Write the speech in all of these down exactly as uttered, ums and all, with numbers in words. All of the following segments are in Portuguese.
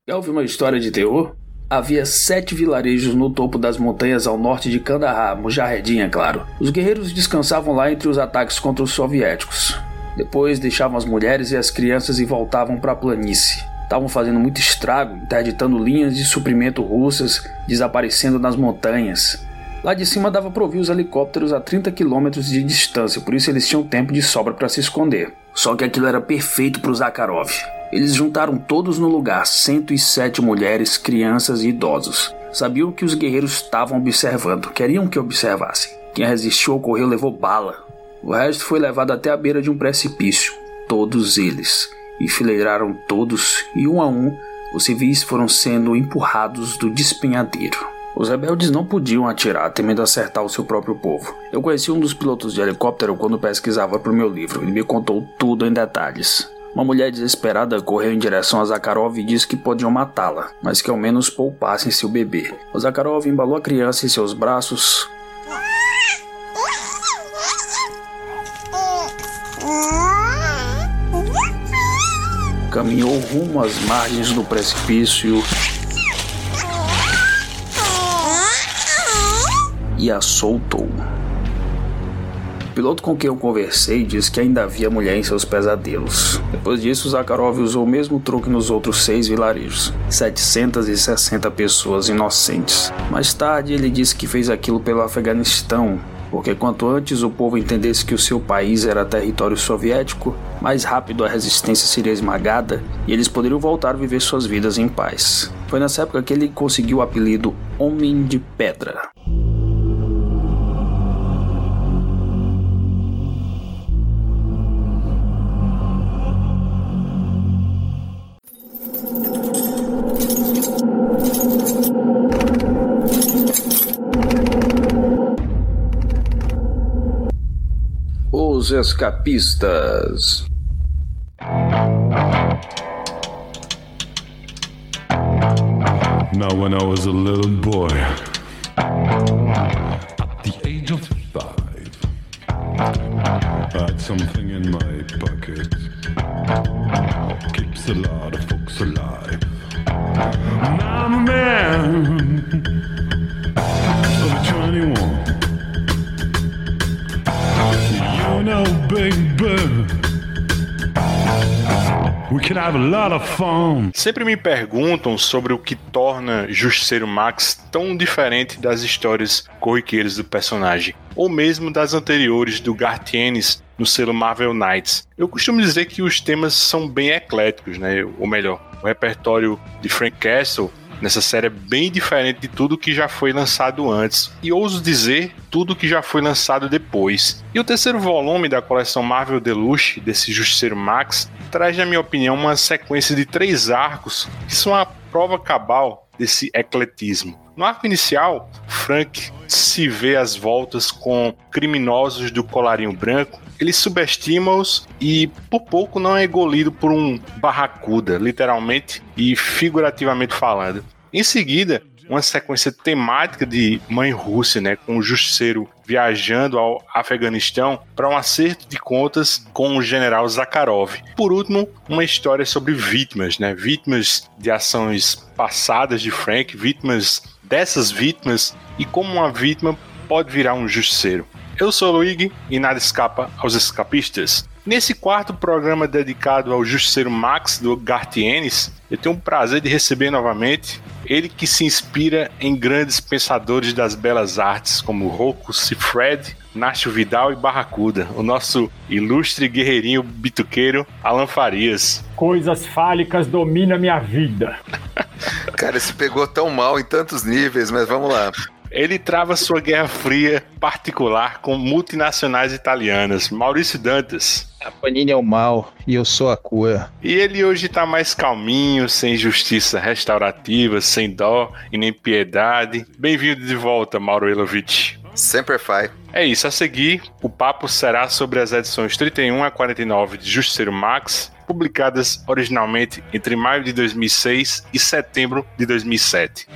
Já ouviu uma história de terror? Havia sete vilarejos no topo das montanhas ao norte de Kandahar, Mujahedin, é claro. Os guerreiros descansavam lá entre os ataques contra os soviéticos. Depois deixavam as mulheres e as crianças e voltavam para a planície. Estavam fazendo muito estrago, interditando linhas de suprimento russas, desaparecendo nas montanhas. Lá de cima dava para ouvir os helicópteros a trinta quilômetros de distância, por isso eles tinham tempo de sobra para se esconder. Só que aquilo era perfeito para o Zakharov. Eles juntaram todos no lugar, cento e sete mulheres, crianças e idosos. Sabiam que os guerreiros estavam observando, queriam que observassem. Quem resistiu ou correu levou bala. O resto foi levado até a beira de um precipício. Todos eles. Enfileiraram todos e um a um, os civis foram sendo empurrados do despenhadeiro. Os rebeldes não podiam atirar, temendo acertar o seu próprio povo. Eu conheci um dos pilotos de helicóptero quando pesquisava para o meu livro. Ele me contou tudo em detalhes. Uma mulher desesperada correu em direção a Zakharov e disse que podiam matá-la, mas que ao menos poupassem seu bebê. O Zakharov embalou a criança em seus braços, caminhou rumo às margens do precipício e a soltou. O piloto com quem eu conversei disse que ainda havia mulher em seus pesadelos. Depois disso, Zakharov usou o mesmo truque nos outros seis vilarejos. setecentas e sessenta pessoas inocentes. Mais tarde, ele disse que fez aquilo pelo Afeganistão, porque quanto antes o povo entendesse que o seu país era território soviético, mais rápido a resistência seria esmagada e eles poderiam voltar a viver suas vidas em paz. Foi nessa época que ele conseguiu o apelido Homem de Pedra. Os Escapistas. Now when I was a little boy, at the age of five, I had something in my pocket, keeps a lot of folks alive. Now I'm a man of twenty-one. You know, baby, we can have a lot of fun. Sempre me perguntam sobre o que torna Justiceiro Max tão diferente das histórias corriqueiras do personagem, ou mesmo das anteriores do Garth Ennis no selo Marvel Knights. Eu costumo dizer que os temas são bem ecléticos, né? Ou melhor, o repertório de Frank Castle nessa série é bem diferente de tudo que já foi lançado antes, e ouso dizer, tudo que já foi lançado depois. E o terceiro volume da coleção Marvel Deluxe, desse Justiceiro Max, traz, na minha opinião, uma sequência de três arcos que são a prova cabal desse ecletismo. No arco inicial, Frank se vê às voltas com criminosos do colarinho branco. Ele subestima-os e por pouco não é engolido por um barracuda, literalmente e figurativamente falando. Em seguida, uma sequência temática de Mãe Rússia, né, com o Justiceiro viajando ao Afeganistão para um acerto de contas com o general Zakharov. Por último, uma história sobre vítimas, né, vítimas de ações passadas de Frank, vítimas dessas vítimas e como uma vítima pode virar um justiceiro. Eu sou o Luigi e nada escapa aos escapistas. Nesse quarto programa dedicado ao Justiceiro Max do Garth Ennis, eu tenho o prazer de receber novamente ele que se inspira em grandes pensadores das belas artes como Rocco Siffredi, Nacho Vidal e Barracuda, o nosso ilustre guerreirinho bituqueiro Alan Farias. Coisas fálicas dominam minha vida. Cara, se pegou tão mal em tantos níveis, mas vamos lá. Ele trava sua guerra fria particular com multinacionais italianas. Maurício Dantas. A Panini é o mal e eu sou a cura. E ele hoje tá mais calminho, sem justiça restaurativa, sem dó e nem piedade. Bem-vindo de volta, Mauro Elovitch. Sempre faz. É isso, a seguir, o papo será sobre as edições trinta e um a quarenta e nove de Justiceiro Max, publicadas originalmente entre maio de dois mil e seis e setembro de dois mil e sete.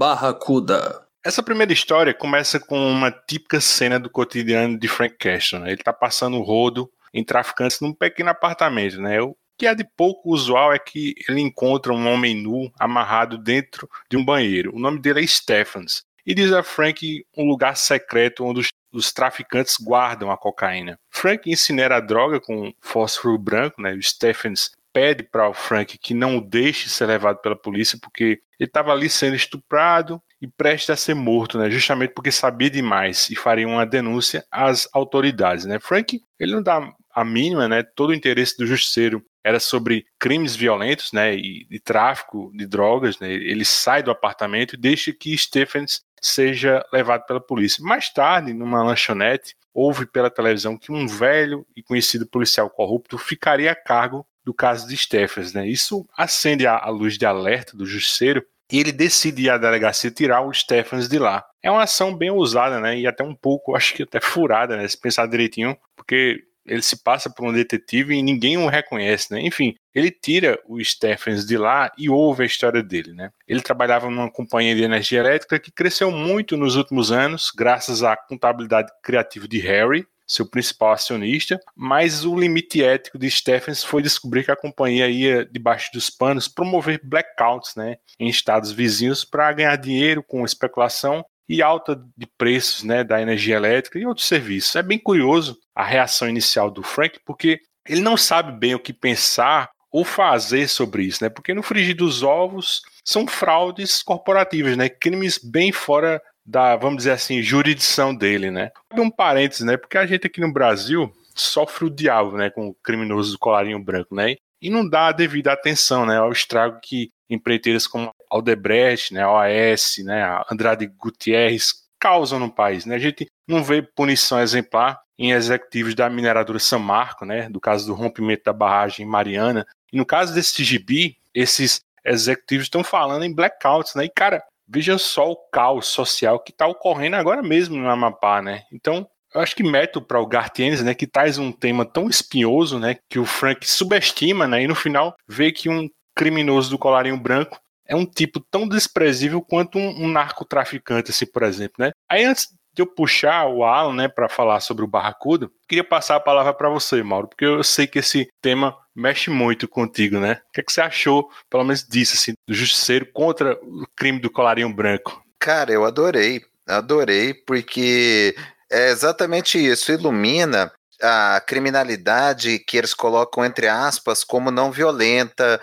Barracuda. Essa primeira história começa com uma típica cena do cotidiano de Frank Castle, né? Ele está passando o rodo em traficantes num pequeno apartamento, né? O que é de pouco usual é que ele encontra um homem nu amarrado dentro de um banheiro. O nome dele é Stephens e diz a Frank um lugar secreto onde os, os traficantes guardam a cocaína. Frank incinera a droga com fósforo branco, né? O Stephens pede para o Frank que não o deixe ser levado pela polícia porque ele estava ali sendo estuprado e prestes a ser morto, né? Justamente porque sabia demais e faria uma denúncia às autoridades, né? Frank, ele não dá a mínima, né? Todo o interesse do justiceiro era sobre crimes violentos, né? E, e tráfico de drogas, né? Ele sai do apartamento e deixa que Stephens seja levado pela polícia. Mais tarde, numa lanchonete, houve pela televisão que um velho e conhecido policial corrupto ficaria a cargo do caso de Stephens, né? Isso acende a, a luz de alerta do justiceiro e ele decide ir à delegacia tirar o Stephens de lá. É uma ação bem ousada, né? E até um pouco, acho que até furada, né? Se pensar direitinho, porque ele se passa por um detetive e ninguém o reconhece, né? Enfim, ele tira o Stephens de lá e ouve a história dele, né? Ele trabalhava numa companhia de energia elétrica que cresceu muito nos últimos anos, graças à contabilidade criativa de Harry, seu principal acionista, mas o limite ético de Stephens foi descobrir que a companhia ia, debaixo dos panos, promover blackouts, né, em estados vizinhos para ganhar dinheiro com especulação e alta de preços, né, da energia elétrica e outros serviços. É bem curioso a reação inicial do Frank, porque ele não sabe bem o que pensar ou fazer sobre isso, né, porque no frigir dos ovos são fraudes corporativas, né, crimes bem fora da, vamos dizer assim, jurisdição dele, né. Um parênteses, né, porque a gente aqui no Brasil sofre o diabo, né, com o criminoso do colarinho branco, né, e não dá a devida atenção, né, ao estrago que empreiteiras como Aldebrecht, né, a O A S, né, a Andrade Gutierrez causam no país, né. A gente não vê punição exemplar em executivos da mineradora São Marco, né, do caso do rompimento da barragem Mariana, e no caso desse gibi, esses executivos estão falando em blackouts, né, e cara, vejam só o caos social que está ocorrendo agora mesmo no Amapá, né? Então, eu acho que mérito para o Gartienes, né, que traz um tema tão espinhoso, né, que o Frank subestima, né, e no final vê que um criminoso do colarinho branco é um tipo tão desprezível quanto um, um narcotraficante, assim, por exemplo, né? Aí, antes de eu puxar o Alan, né, para falar sobre o Barracuda, queria passar a palavra para você, Mauro, porque eu sei que esse tema mexe muito contigo, né? O que é que você achou, pelo menos disso, assim, do justiceiro contra o crime do colarinho branco? Cara, eu adorei, adorei, porque é exatamente isso, ilumina a criminalidade que eles colocam entre aspas como não violenta,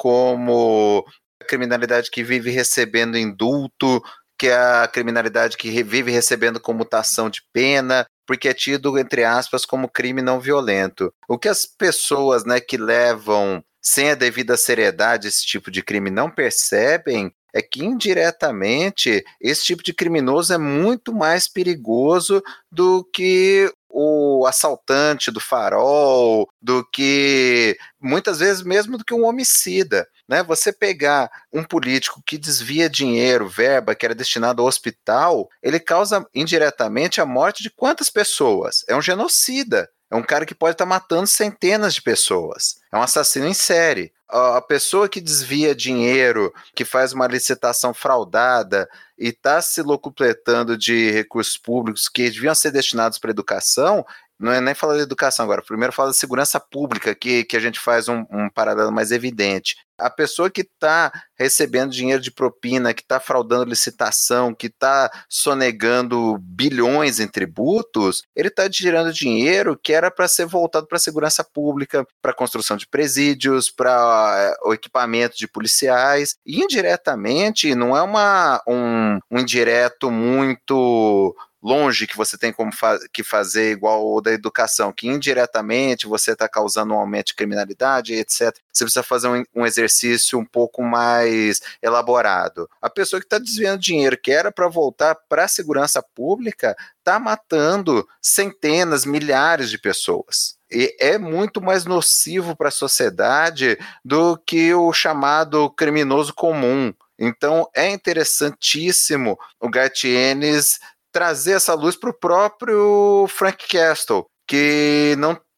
como a criminalidade que vive recebendo indulto, que é a criminalidade que vive recebendo comutação de pena, porque é tido, entre aspas, como crime não violento. O que as pessoas, né, que levam sem a devida seriedade esse tipo de crime não percebem é que, indiretamente, esse tipo de criminoso é muito mais perigoso do que o assaltante do farol, do que, muitas vezes, mesmo do que um homicida. Né? Você pegar um político que desvia dinheiro, verba, que era destinado ao hospital, ele causa, indiretamente, a morte de quantas pessoas? É um genocida. É um cara que pode estar matando centenas de pessoas. É um assassino em série. A pessoa que desvia dinheiro, que faz uma licitação fraudada e está se locupletando de recursos públicos que deviam ser destinados para educação, não é nem falar de educação agora, primeiro fala de segurança pública, que, que a gente faz um, um paralelo mais evidente. A pessoa que está recebendo dinheiro de propina, que está fraudando licitação, que está sonegando bilhões em tributos, ele está tirando dinheiro que era para ser voltado para a segurança pública, para a construção de presídios, para o equipamento de policiais, e indiretamente não é uma, um, um indireto muito longe que você tem como fa- que fazer igual o da educação, que indiretamente você está causando um aumento de criminalidade, etcétera. Você precisa fazer um, um exercício um pouco mais elaborado. A pessoa que está desviando dinheiro que era para voltar para a segurança pública está matando centenas, milhares de pessoas. E é muito mais nocivo para a sociedade do que o chamado criminoso comum. Então é interessantíssimo o Gartienes trazer essa luz para o próprio Frank Castle, que não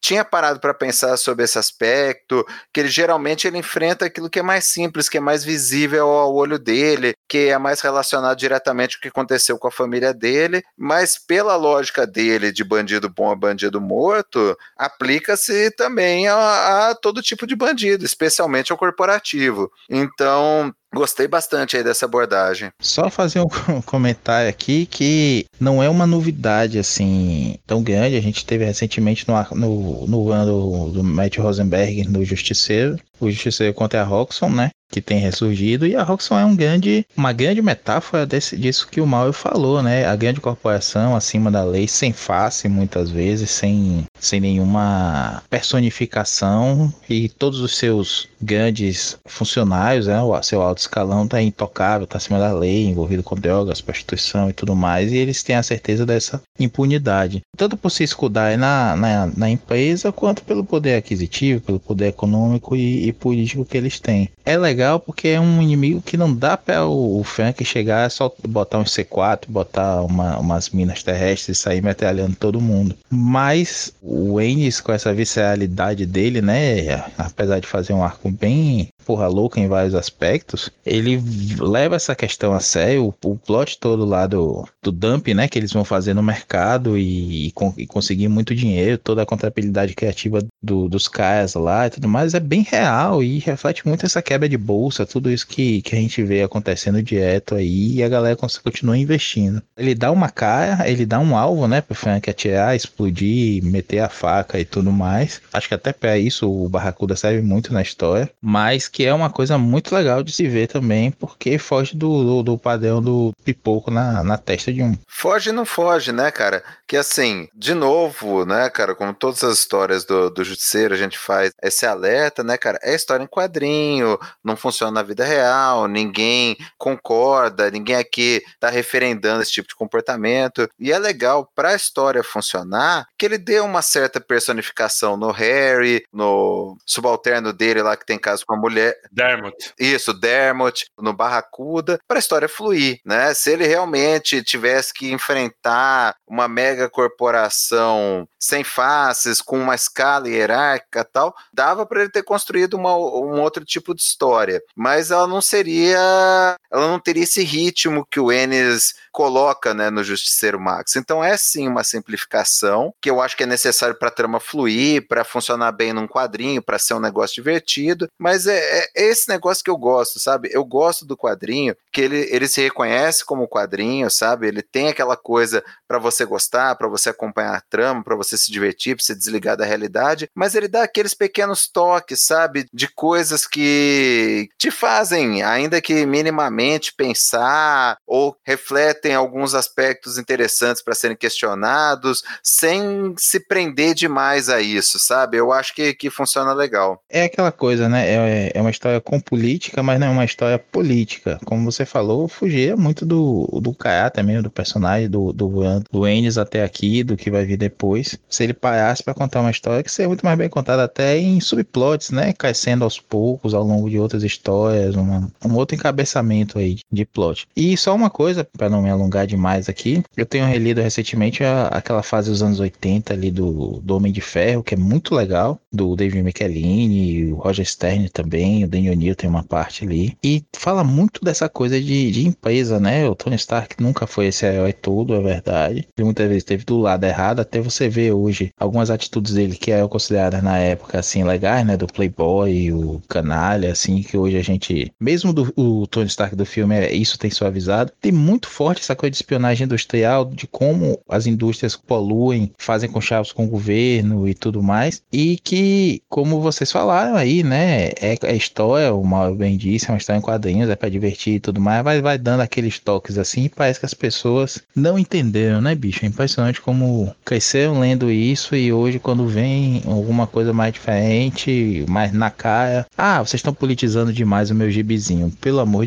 tinha parado para pensar sobre esse aspecto, que ele geralmente ele enfrenta aquilo que é mais simples, que é mais visível ao olho dele, que é mais relacionado diretamente com o que aconteceu com a família dele, mas pela lógica dele de bandido bom a bandido morto, aplica-se também a, a todo tipo de bandido, especialmente ao corporativo. Então, gostei bastante aí dessa abordagem. Só fazer um comentário aqui que não é uma novidade assim tão grande. A gente teve recentemente no, no, no ano do Matt Rosenberg no Justiceiro, o Justiceiro contra a Roxxon, né? Que tem ressurgido, e a Roxxon é um grande, uma grande metáfora desse, disso que o Mauro falou, né? A grande corporação acima da lei, sem face muitas vezes, sem, sem nenhuma personificação, e todos os seus grandes funcionários, né? O seu alto escalão tá intocável, tá acima da lei, envolvido com drogas, prostituição e tudo mais, e eles têm a certeza dessa impunidade, tanto por se escudar na, na, na empresa, quanto pelo poder aquisitivo, pelo poder econômico e, e político que eles têm. É legal porque é um inimigo que não dá para o, o Frank chegar, só botar um C quatro, botar uma, umas minas terrestres e sair metralhando todo mundo. Mas o Ennis, com essa visceralidade dele, né, apesar de fazer um arco bem porra louca em vários aspectos, ele leva essa questão a sério. O, o plot todo lá do, do dump, né, que eles vão fazer no mercado e, e, e conseguir muito dinheiro, toda a contabilidade criativa do, dos caras lá e tudo mais, é bem real e reflete muito essa quebra de bolsa, tudo isso que, que a gente vê acontecendo direto aí, e a galera continua investindo. Ele dá uma cara, ele dá um alvo, né, pro Frank atirar, explodir, meter a faca e tudo mais. Acho que até para isso o Barracuda serve muito na história, mas que é uma coisa muito legal de se ver também, porque foge do, do, do padrão do pipoco na, na testa de um. Foge e não foge, né, cara? Que assim, de novo, né, cara, como todas as histórias do, do Justiceiro, a gente faz esse alerta, né, cara? É história em quadrinho, não funciona na vida real, ninguém concorda, ninguém aqui tá referendando esse tipo de comportamento, e é legal pra história funcionar que ele dê uma certa personificação no Harry, no subalterno dele lá que tem caso com a mulher. Dermot. Isso, Dermot, no Barracuda, para a história fluir, né? Se ele realmente tivesse que enfrentar uma mega corporação sem faces, com uma escala hierárquica e tal, dava para ele ter construído uma, um outro tipo de história, mas ela não seria, ela não teria esse ritmo que o Ennis coloca, né, no Justiceiro Max. Então é sim uma simplificação que eu acho que é necessário para a trama fluir, para funcionar bem num quadrinho, para ser um negócio divertido, mas é, é esse negócio que eu gosto, sabe? Eu gosto do quadrinho, que ele, ele se reconhece como quadrinho, sabe? Ele tem aquela coisa para você gostar, para você acompanhar a trama, para você se divertir, para você desligar da realidade, mas ele dá aqueles pequenos toques, sabe? De coisas que te fazem, ainda que minimamente, pensar ou refletem alguns aspectos interessantes para serem questionados, sem se prender demais a isso, sabe? Eu acho que, que funciona legal. É aquela coisa, né? É, é uma história com política, mas não é uma história política. Como você falou, fugia muito do, do caráter mesmo, do personagem, do, do, do Ennis até aqui, do que vai vir depois. Se ele parasse para contar uma história que seria muito mais bem contada até em subplots, né? Crescendo aos poucos, ao longo de outras histórias, uma, um outro encabeçamento aí de plot. E só uma coisa, para não me alongar demais aqui, eu tenho relido recentemente a, aquela fase dos anos oitenta ali do, do Homem de Ferro, que é muito legal, do David Michelinie, o Roger Stern também, o Dan O'Neill tem uma parte ali, e fala muito dessa coisa de, de empresa, né? O Tony Stark nunca foi esse herói todo, é verdade, ele muitas vezes esteve do lado errado, até você ver hoje algumas atitudes dele que eram consideradas na época, assim, legais, né? Do Playboy, o canalha, assim, que hoje a gente, mesmo do, o Tony Stark do filme, é, isso tem suavizado, tem muito forte essa coisa de espionagem industrial, de como as indústrias poluem, fazem conchavos com o governo e tudo mais, e que, como vocês falaram aí, né, é, é história, o Mauro bem disse, é uma história em quadrinhos, é pra divertir e tudo mais, mas vai dando aqueles toques assim, e parece que as pessoas não entenderam, né, bicho? É impressionante como cresceram lendo isso, e hoje quando vem alguma coisa mais diferente, mais na cara, ah, vocês estão politizando demais o meu gibizinho, pelo amor de Deus.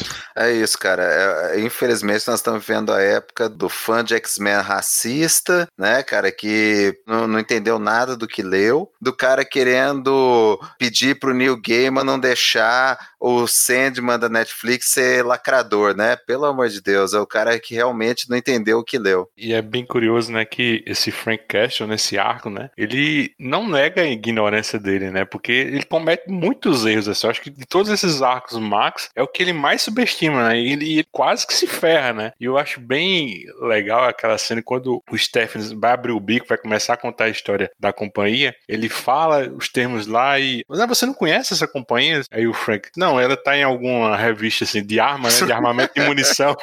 É isso, cara. É, infelizmente nós estamos vivendo a época do fã de X-Men racista, né, cara, que não, não entendeu nada do que leu, do cara querendo pedir pro Neil Gaiman não deixar o Sandman da Netflix ser lacrador, né? Pelo amor de Deus, é o cara que realmente não entendeu o que leu. E é bem curioso, né, que esse Frank Castle, nesse arco, né, ele não nega a ignorância dele, né, porque ele comete muitos erros, assim. Eu acho que de todos esses arcos, o Max é o que ele mais subestima, né, e ele, ele quase que se ferra, né, e eu acho bem legal aquela cena quando o Stephens vai abrir o bico, vai começar a contar a história da companhia, ele fala os termos lá e, mas você não conhece essa companhia? Aí o Frank, não, ela tá em alguma revista, assim, de arma, né, de armamento e munição.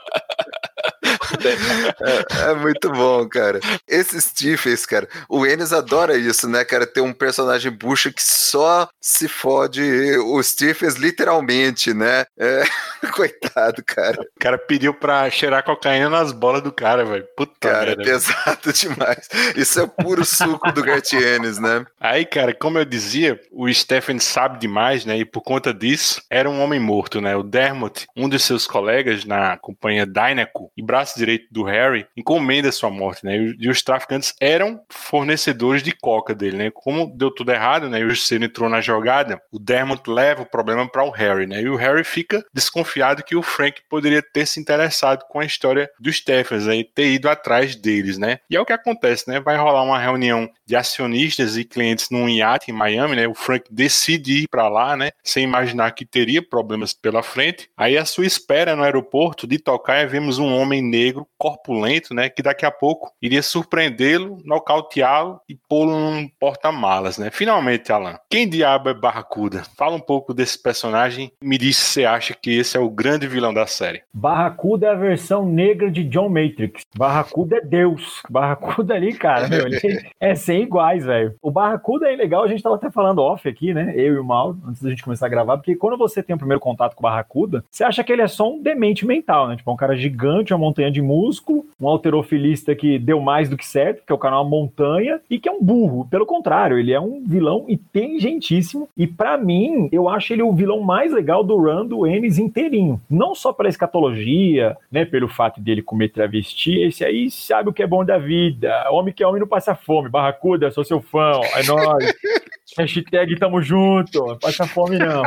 É, é muito bom, cara. Esses Stephens, cara, o Ennis adora isso, né, cara? Ter um personagem bucha que só se fode o Stephens literalmente, né? É, coitado, cara. O cara pediu pra cheirar cocaína nas bolas do cara, velho. Puta cara, merda. É pesado demais. Isso é puro suco do Garth Ennis, né? Aí, cara, como eu dizia, o Stephen sabe demais, né? E por conta disso, era um homem morto, né? O Dermot, um de seus colegas na companhia Dynaco e braço direito do Harry, encomenda sua morte, né? E os traficantes eram fornecedores de coca dele, né? Como deu tudo errado, né? E o Justiceiro entrou na jogada, o Dermot leva o problema para o Harry, né? E o Harry fica desconfiado que o Frank poderia ter se interessado com a história dos Stephens, né? E ter ido atrás deles, né? E é o que acontece, né? Vai rolar uma reunião de acionistas e clientes num iate em Miami, né? O Frank decide ir para lá, né? Sem imaginar que teria problemas pela frente. Aí a sua espera no aeroporto de Tocaia, vemos um homem negro, corpulento, né? Que daqui a pouco iria surpreendê-lo, nocauteá-lo e pô-lo num porta-malas, né? Finalmente, Alan, quem diabo é Barracuda? Fala um pouco desse personagem e me diz se você acha que esse é o grande vilão da série. Barracuda é a versão negra de John Matrix. Barracuda é Deus. Barracuda ali, cara, meu, ele é sem iguais, velho. O Barracuda é legal, a gente tava até falando off aqui, né? Eu e o Mauro, antes da gente começar a gravar, porque quando você tem o primeiro contato com o Barracuda, você acha que ele é só um demente mental, né? Tipo, um cara gigante, uma montanha de músculo, um halterofilista que deu mais do que certo, que é o cara uma montanha, e que é um burro. Pelo contrário, ele é um vilão inteligentíssimo, e pra mim, eu acho ele o vilão mais legal do run do Ennis inteirinho. Não só pela escatologia, né? Pelo fato dele comer travesti, esse aí sabe o que é bom da vida. Homem que é homem não passa fome. Barracuda, sou seu fã, é nóis. Hashtag tamo junto, não passa fome não.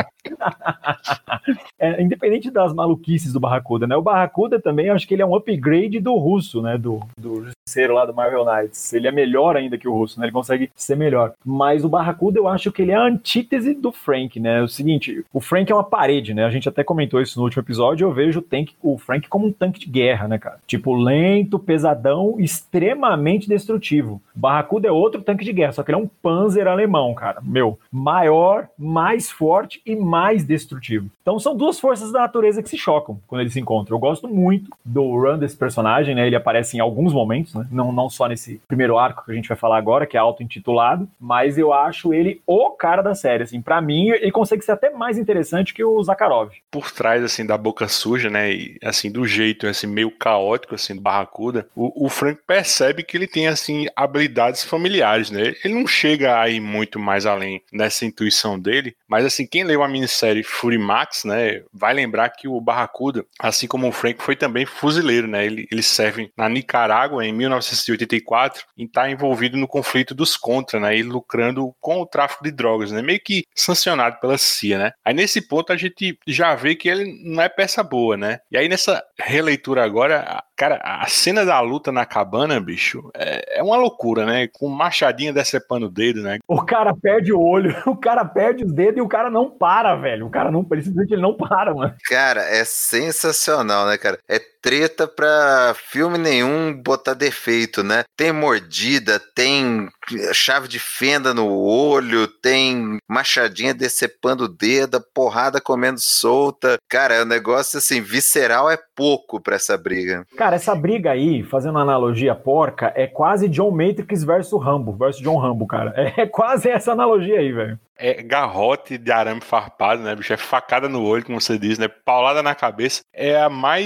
É, independente das maluquices do Barracuda, né? O Barracuda também, eu acho que ele é um upgrade do Russo, né? Do, do Justiceiro lá do Marvel Knights. Ele é melhor ainda que o Russo, né? Ele consegue ser melhor. Mas o Barracuda, eu acho que ele é a antítese do Frank, né? É o seguinte, o Frank é uma parede, né? A gente até comentou isso no último episódio, eu vejo o, tanque, o Frank como um tanque de guerra, né, cara? Tipo, lento, pesadão, extremamente destrutivo. O Barracuda é outro tanque de guerra, só que ele é um Panzer alemão, cara. Meu, maior, mais forte e mais destrutivo. Então são duas forças da natureza que se chocam quando eles se encontram. Eu gosto muito do run desse personagem, né? Ele aparece em alguns momentos, né? Não, não só nesse primeiro arco que a gente vai falar agora, que é auto-intitulado, mas eu acho ele o cara da série, assim. Pra mim, ele consegue ser até mais interessante que o Zakharov. Por trás, assim, da boca suja, né? E, assim, do jeito, assim, meio caótico, assim, do Barracuda, o, o Frank percebe que ele tem, assim, habilidades familiares, né? Ele não chega a ir muito mais além nessa intuição dele, mas, assim, quem leu a minissérie Fury Max, né, vai lembrar que o Barracuda, assim como o Frank, foi também fuzileiro, né? Ele, ele serve na Nicarágua em mil novecentos e oitenta e quatro e está envolvido no conflito dos Contra, né? E lucrando com o tráfico de drogas, né? Meio que sancionado pela C I A, né? Aí nesse ponto a gente já vê que ele não é peça boa, né? E aí nessa releitura agora, cara, a cena da luta na cabana, bicho, é, é uma loucura, né? Com machadinha decepando o dedo, né? O cara perde o olho, o cara perde os dedos e o cara não para, velho. O cara não, ele simplesmente ele não para, mano. Cara, é sensacional, né, cara? É treta pra filme nenhum botar defeito, né? Tem mordida, tem chave de fenda no olho, tem machadinha decepando o dedo, porrada comendo solta. Cara, é um negócio assim, visceral é pouco pra essa briga. Cara, essa briga aí, fazendo uma analogia porca, é quase John Matrix versus Rambo, versus John Rambo, cara. É quase essa analogia aí, velho. É garrote de arame farpado, né, bicho? É facada no olho, como você diz, né? Paulada na cabeça. É a mais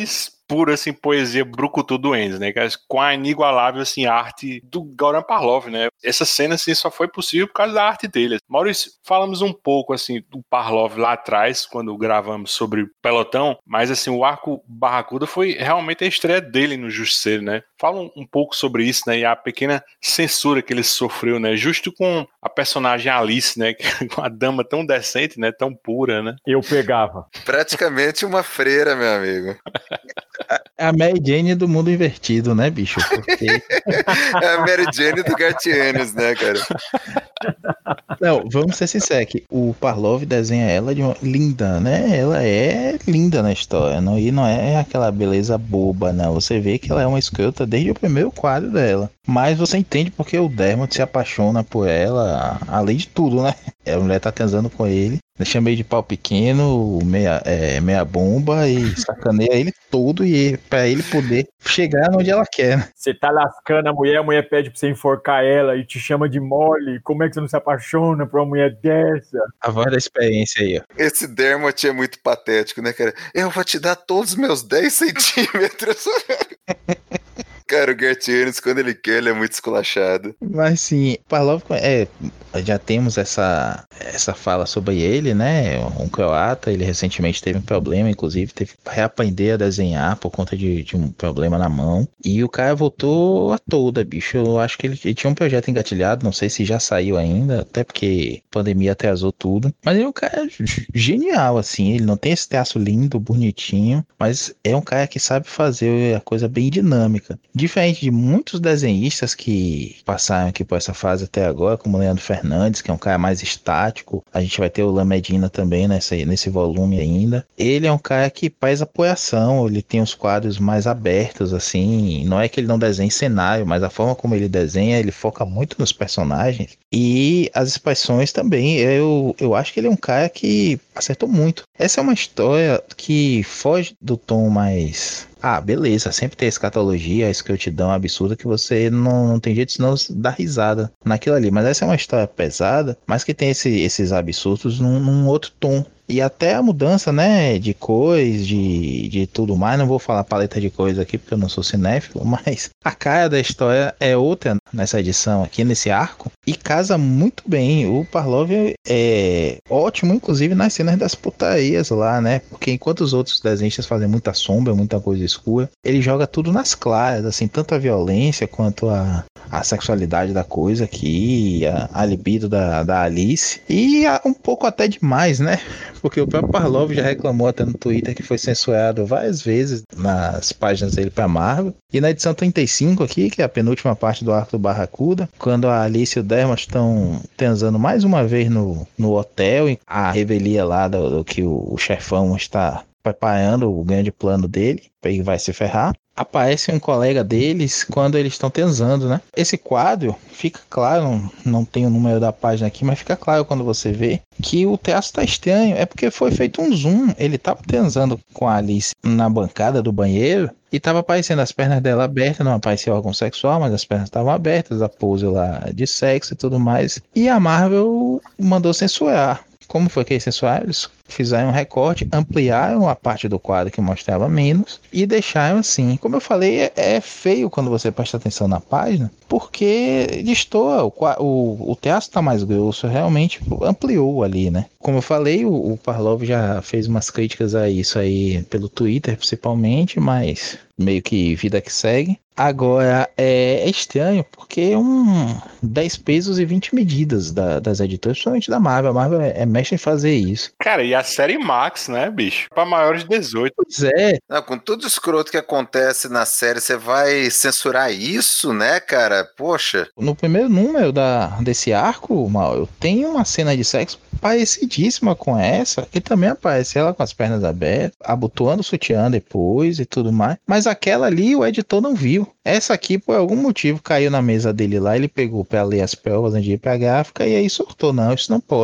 pura, assim, poesia brucutu do Endes, né? Com a inigualável, assim, arte do Goran Parlov, né? Essa cena, assim, só foi possível por causa da arte dele. Maurício, falamos um pouco, assim, do Parlov lá atrás, quando gravamos sobre Pelotão, mas, assim, o arco Barracuda foi realmente a estreia dele no Justiceiro, né? Fala um, um pouco sobre isso, né? E a pequena censura que ele sofreu, né? Justo com a personagem Alice, né? Uma dama tão decente, né? Tão pura, né? Eu pegava. Praticamente uma freira, meu amigo. É a Mary Jane do mundo invertido, né, bicho? Porque... é a Mary Jane do Gartienes, né, cara? Não, vamos ser sinceros que o Parlov desenha ela de uma... linda, né? Ela é linda na história, não, e não é aquela beleza boba, não. Você vê que ela é uma escrota desde o primeiro quadro dela. Mas você entende porque o Dermot se apaixona por ela, além de tudo, né? A mulher tá transando com ele, deixa meio de pau pequeno, meia, é, meia bomba e sacaneia ele todo e pra ele poder chegar onde ela quer. Você tá lascando a mulher, a mulher pede pra você enforcar ela e te chama de mole. Como é que você não se apaixona por uma mulher dessa? A voz da experiência aí, ó. Esse Dermot é muito patético, né, cara? Eu vou te dar todos os meus dez centímetros. Cara, o Gartienes, quando ele quer, ele é muito esculachado. Mas sim, Parlov, é, já temos essa, essa fala sobre ele, né? Um croata, ele recentemente teve um problema, inclusive teve que reaprender a desenhar por conta de, de um problema na mão. E o cara voltou a toda, bicho. Eu acho que ele, ele tinha um projeto engatilhado, não sei se já saiu ainda, até porque a pandemia atrasou tudo. Mas ele é um cara genial, assim. Ele não tem esse traço lindo, bonitinho, mas é um cara que sabe fazer a coisa bem dinâmica. Diferente de muitos desenhistas que passaram aqui por essa fase até agora, como o Leandro Fernandes, que é um cara mais estático. A gente vai ter o Lamedina também nessa, nesse volume ainda. Ele é um cara que faz apoiação, ele tem os quadros mais abertos, assim. Não é que ele não desenhe cenário, mas a forma como ele desenha, ele foca muito nos personagens. E as expressões também. Eu, eu acho que ele é um cara que acertou muito. Essa é uma história que foge do tom mais... Ah, beleza, sempre tem a escatologia, a escrotidão absurda que você não, não tem jeito senão dar risada naquilo ali. Mas essa é uma história pesada, mas que tem esse, esses absurdos num, num outro tom. E até a mudança, né, de cores, de, de tudo mais, não vou falar paleta de cores aqui porque eu não sou cinéfilo, mas a cara da história é outra nessa edição aqui, nesse arco, e casa muito bem. O Parlov é ótimo, inclusive, nas cenas das putarias lá, né, porque enquanto os outros desenhistas fazem muita sombra, muita coisa escura, ele joga tudo nas claras, assim, tanto a violência quanto a, a sexualidade da coisa aqui, a, a libido da, da Alice, e a, um pouco até demais, né, porque o próprio Parlov já reclamou até no Twitter que foi censurado várias vezes nas páginas dele pra Marvel. E na edição trinta e cinco aqui, que é a penúltima parte do arco do Barracuda, quando a Alice e o Dermot estão transando mais uma vez no, no hotel, e a revelia lá do, do que o, o chefão está preparando o grande plano dele, ele vai se ferrar. Aparece um colega deles quando eles estão transando, né? Esse quadro fica claro, não tem o número da página aqui, mas fica claro quando você vê que o traço tá estranho. É porque foi feito um zoom. Ele tava transando com a Alice na bancada do banheiro e tava aparecendo as pernas dela abertas, não aparecia órgão sexual, mas as pernas estavam abertas, a pose lá de sexo e tudo mais. E a Marvel mandou censurar. Como foi que eles censuraram? Eles fizeram um recorte, ampliaram a parte do quadro que mostrava menos e deixaram assim. Como eu falei, é, é feio quando você presta atenção na página, porque destoa, o, o, o traço tá mais grosso, realmente ampliou ali, né? Como eu falei, o, o Parlov já fez umas críticas a isso aí pelo Twitter, principalmente, mas meio que vida que segue. Agora, é, é estranho, porque é um dez pesos e vinte medidas da, das editoras, principalmente da Marvel. A Marvel é, é mestre em fazer isso. Cara, e a série Max, né, bicho? Pra maiores de dezoito. Pois é. Não, com tudo escroto que acontece na série, você vai censurar isso, né, cara? Poxa. No primeiro número da, desse arco, Mauro, tem uma cena de sexo parecidíssima com essa, que também aparece ela com as pernas abertas, abotoando o sutiã depois e tudo mais. Mas aquela ali o editor não viu. Essa aqui, por algum motivo, caiu na mesa dele lá, ele pegou pra ler as provas antes de ir pra gráfica e aí surtou. Não, isso não pode. E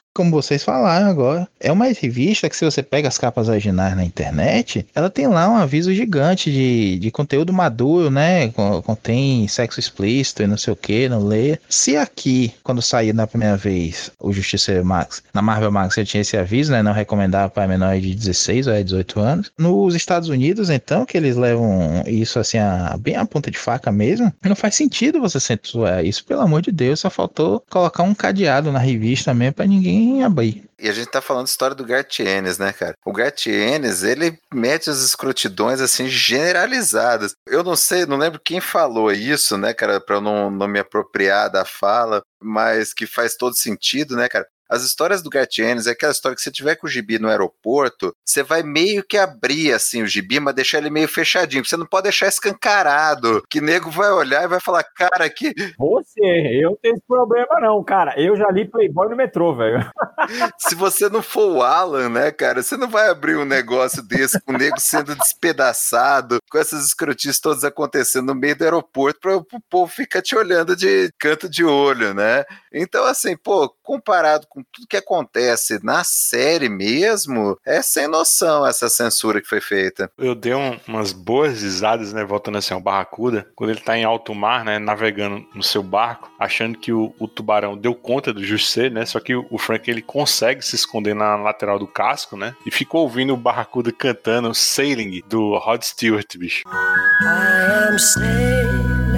como vocês falaram agora, é uma revista que se você pega as capas originais na internet, ela tem lá um aviso gigante de, de conteúdo maduro, né? Contém sexo explícito e não sei o que, não leia. Se aqui, quando saiu na primeira vez o Justiceiro Max, na Marvel Max já tinha esse aviso, né? Não recomendava para menores de dezesseis ou dezoito anos. Nos Estados Unidos, então, que eles levam isso assim, a, bem à ponta de faca mesmo, não faz sentido você censurar isso, pelo amor de Deus, só faltou colocar um cadeado na revista mesmo para ninguém abrir. E a gente tá falando da história do Garth Ennis, né, cara? O Garth Ennis, ele mete as escrotidões, assim, generalizadas. Eu não sei, não lembro quem falou isso, né, cara, pra eu não, não me apropriar da fala, mas que faz todo sentido, né, cara? As histórias do Garth Ennis é aquela história que se tiver com o gibi no aeroporto, você vai meio que abrir assim o gibi, mas deixar ele meio fechadinho. Você não pode deixar escancarado, que nego vai olhar e vai falar, cara, que... Você, eu não tenho esse problema não, cara. Eu já li Playboy no metrô, velho. Se você não for o Alan, né, cara, você não vai abrir um negócio desse com o nego sendo despedaçado, com essas escrotices todas acontecendo no meio do aeroporto, para o povo ficar te olhando de canto de olho, né? Então, assim, pô, comparado com tudo que acontece na série mesmo, é sem noção essa censura que foi feita. Eu dei um, umas boas risadas, né, voltando assim ao Barracuda, quando ele tá em alto mar, né, navegando no seu barco, achando que o, o tubarão deu conta do Justiceiro, né, só que o, o Frank, ele consegue se esconder na lateral do casco, né, e ficou ouvindo o Barracuda cantando Sailing, do Rod Stewart, bicho. I am sailing,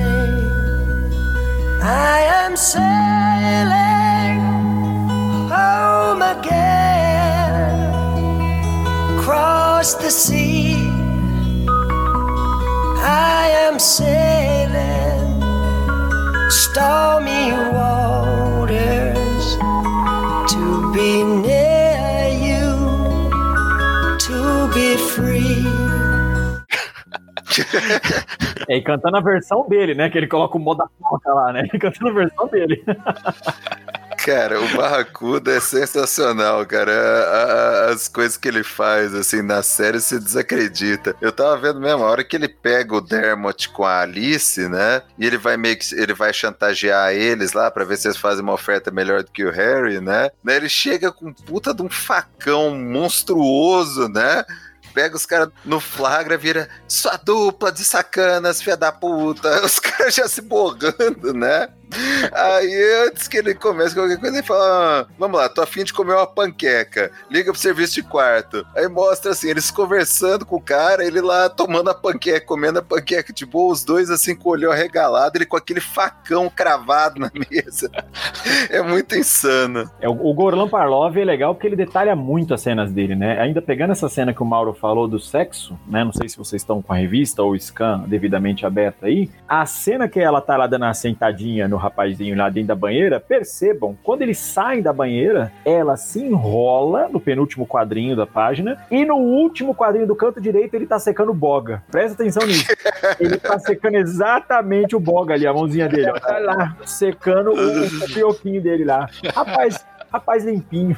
I am sailing home again, across the sea. I am sailing stormy waters to be near you, to be free. É, e cantando a versão dele, né? Que ele coloca o modo da foca lá, né? Cantando a versão dele. Cara, o Barracuda é sensacional, cara. A, a, as coisas que ele faz, assim, na série, você desacredita. Eu tava vendo mesmo, a hora que ele pega o Dermot com a Alice, né? E ele vai meio que, ele vai chantagear eles lá pra ver se eles fazem uma oferta melhor do que o Harry, né? Ele chega com puta de um facão monstruoso, né? Pega os caras no flagra, vira sua dupla de sacanas, filha da puta. Os caras já se borrando, né? Aí, antes que ele comece qualquer coisa, ele fala, ah, vamos lá, tô a fim de comer uma panqueca, liga pro serviço de quarto. Aí mostra assim, eles conversando com o cara, ele lá tomando a panqueca, comendo a panqueca de boa, os dois assim com o olho arregalado, ele com aquele facão cravado na mesa. É muito insano. É, o Gorlan Parlov é legal porque ele detalha muito as cenas dele, né? Ainda pegando essa cena que o Mauro falou do sexo, né? Não sei se vocês estão com a revista ou o scan devidamente aberto aí. A cena que ela tá lá dando uma sentadinha no rapazinho lá dentro da banheira, percebam, quando eles saem da banheira, ela se enrola no penúltimo quadrinho da página e no último quadrinho do canto direito ele tá secando o boga. Presta atenção nisso. Ele tá secando exatamente o boga ali, a mãozinha dele. Ó, tá lá, secando o, o pioquinho dele lá. Rapaz, rapaz limpinho.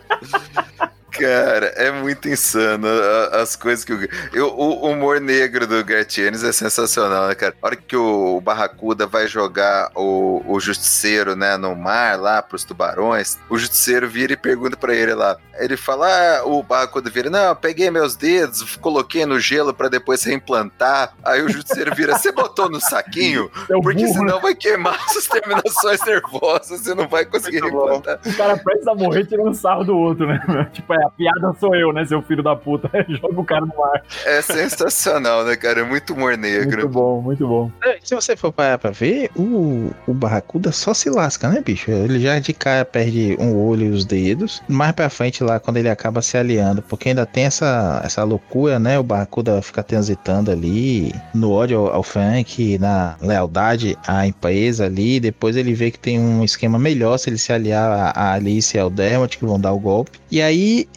Cara, é muito insano as coisas que o... Eu, o humor negro do Garth Ennis é sensacional, né, cara? A hora que o Barracuda vai jogar o, o Justiceiro, né, no mar lá pros tubarões, o Justiceiro vira e pergunta pra ele lá. Ele fala, ah, o Barracuda vira, não, eu peguei meus dedos, coloquei no gelo pra depois reimplantar. Aí o Justiceiro vira, você botou no saquinho? É porque burro, senão né? vai queimar as terminações nervosas, você não vai conseguir Muito reimplantar. O cara prestes a morrer tirando sarro do outro, né? Tipo, é, a piada sou eu, né, seu filho da puta. Joga o cara no ar. É sensacional, né, cara? É muito humor negro. Muito bom, muito bom. Se você for parar pra ver, o, o Barracuda só se lasca, né, bicho? Ele já de cara perde um olho e os dedos. Mais pra frente lá, quando ele acaba se aliando, porque ainda tem essa, essa loucura, né? O Barracuda fica transitando ali no ódio ao, ao Frank, na lealdade à empresa ali. Depois ele vê que tem um esquema melhor se ele se aliar a, a Alice e ao Dermot, que vão dar o golpe. E aí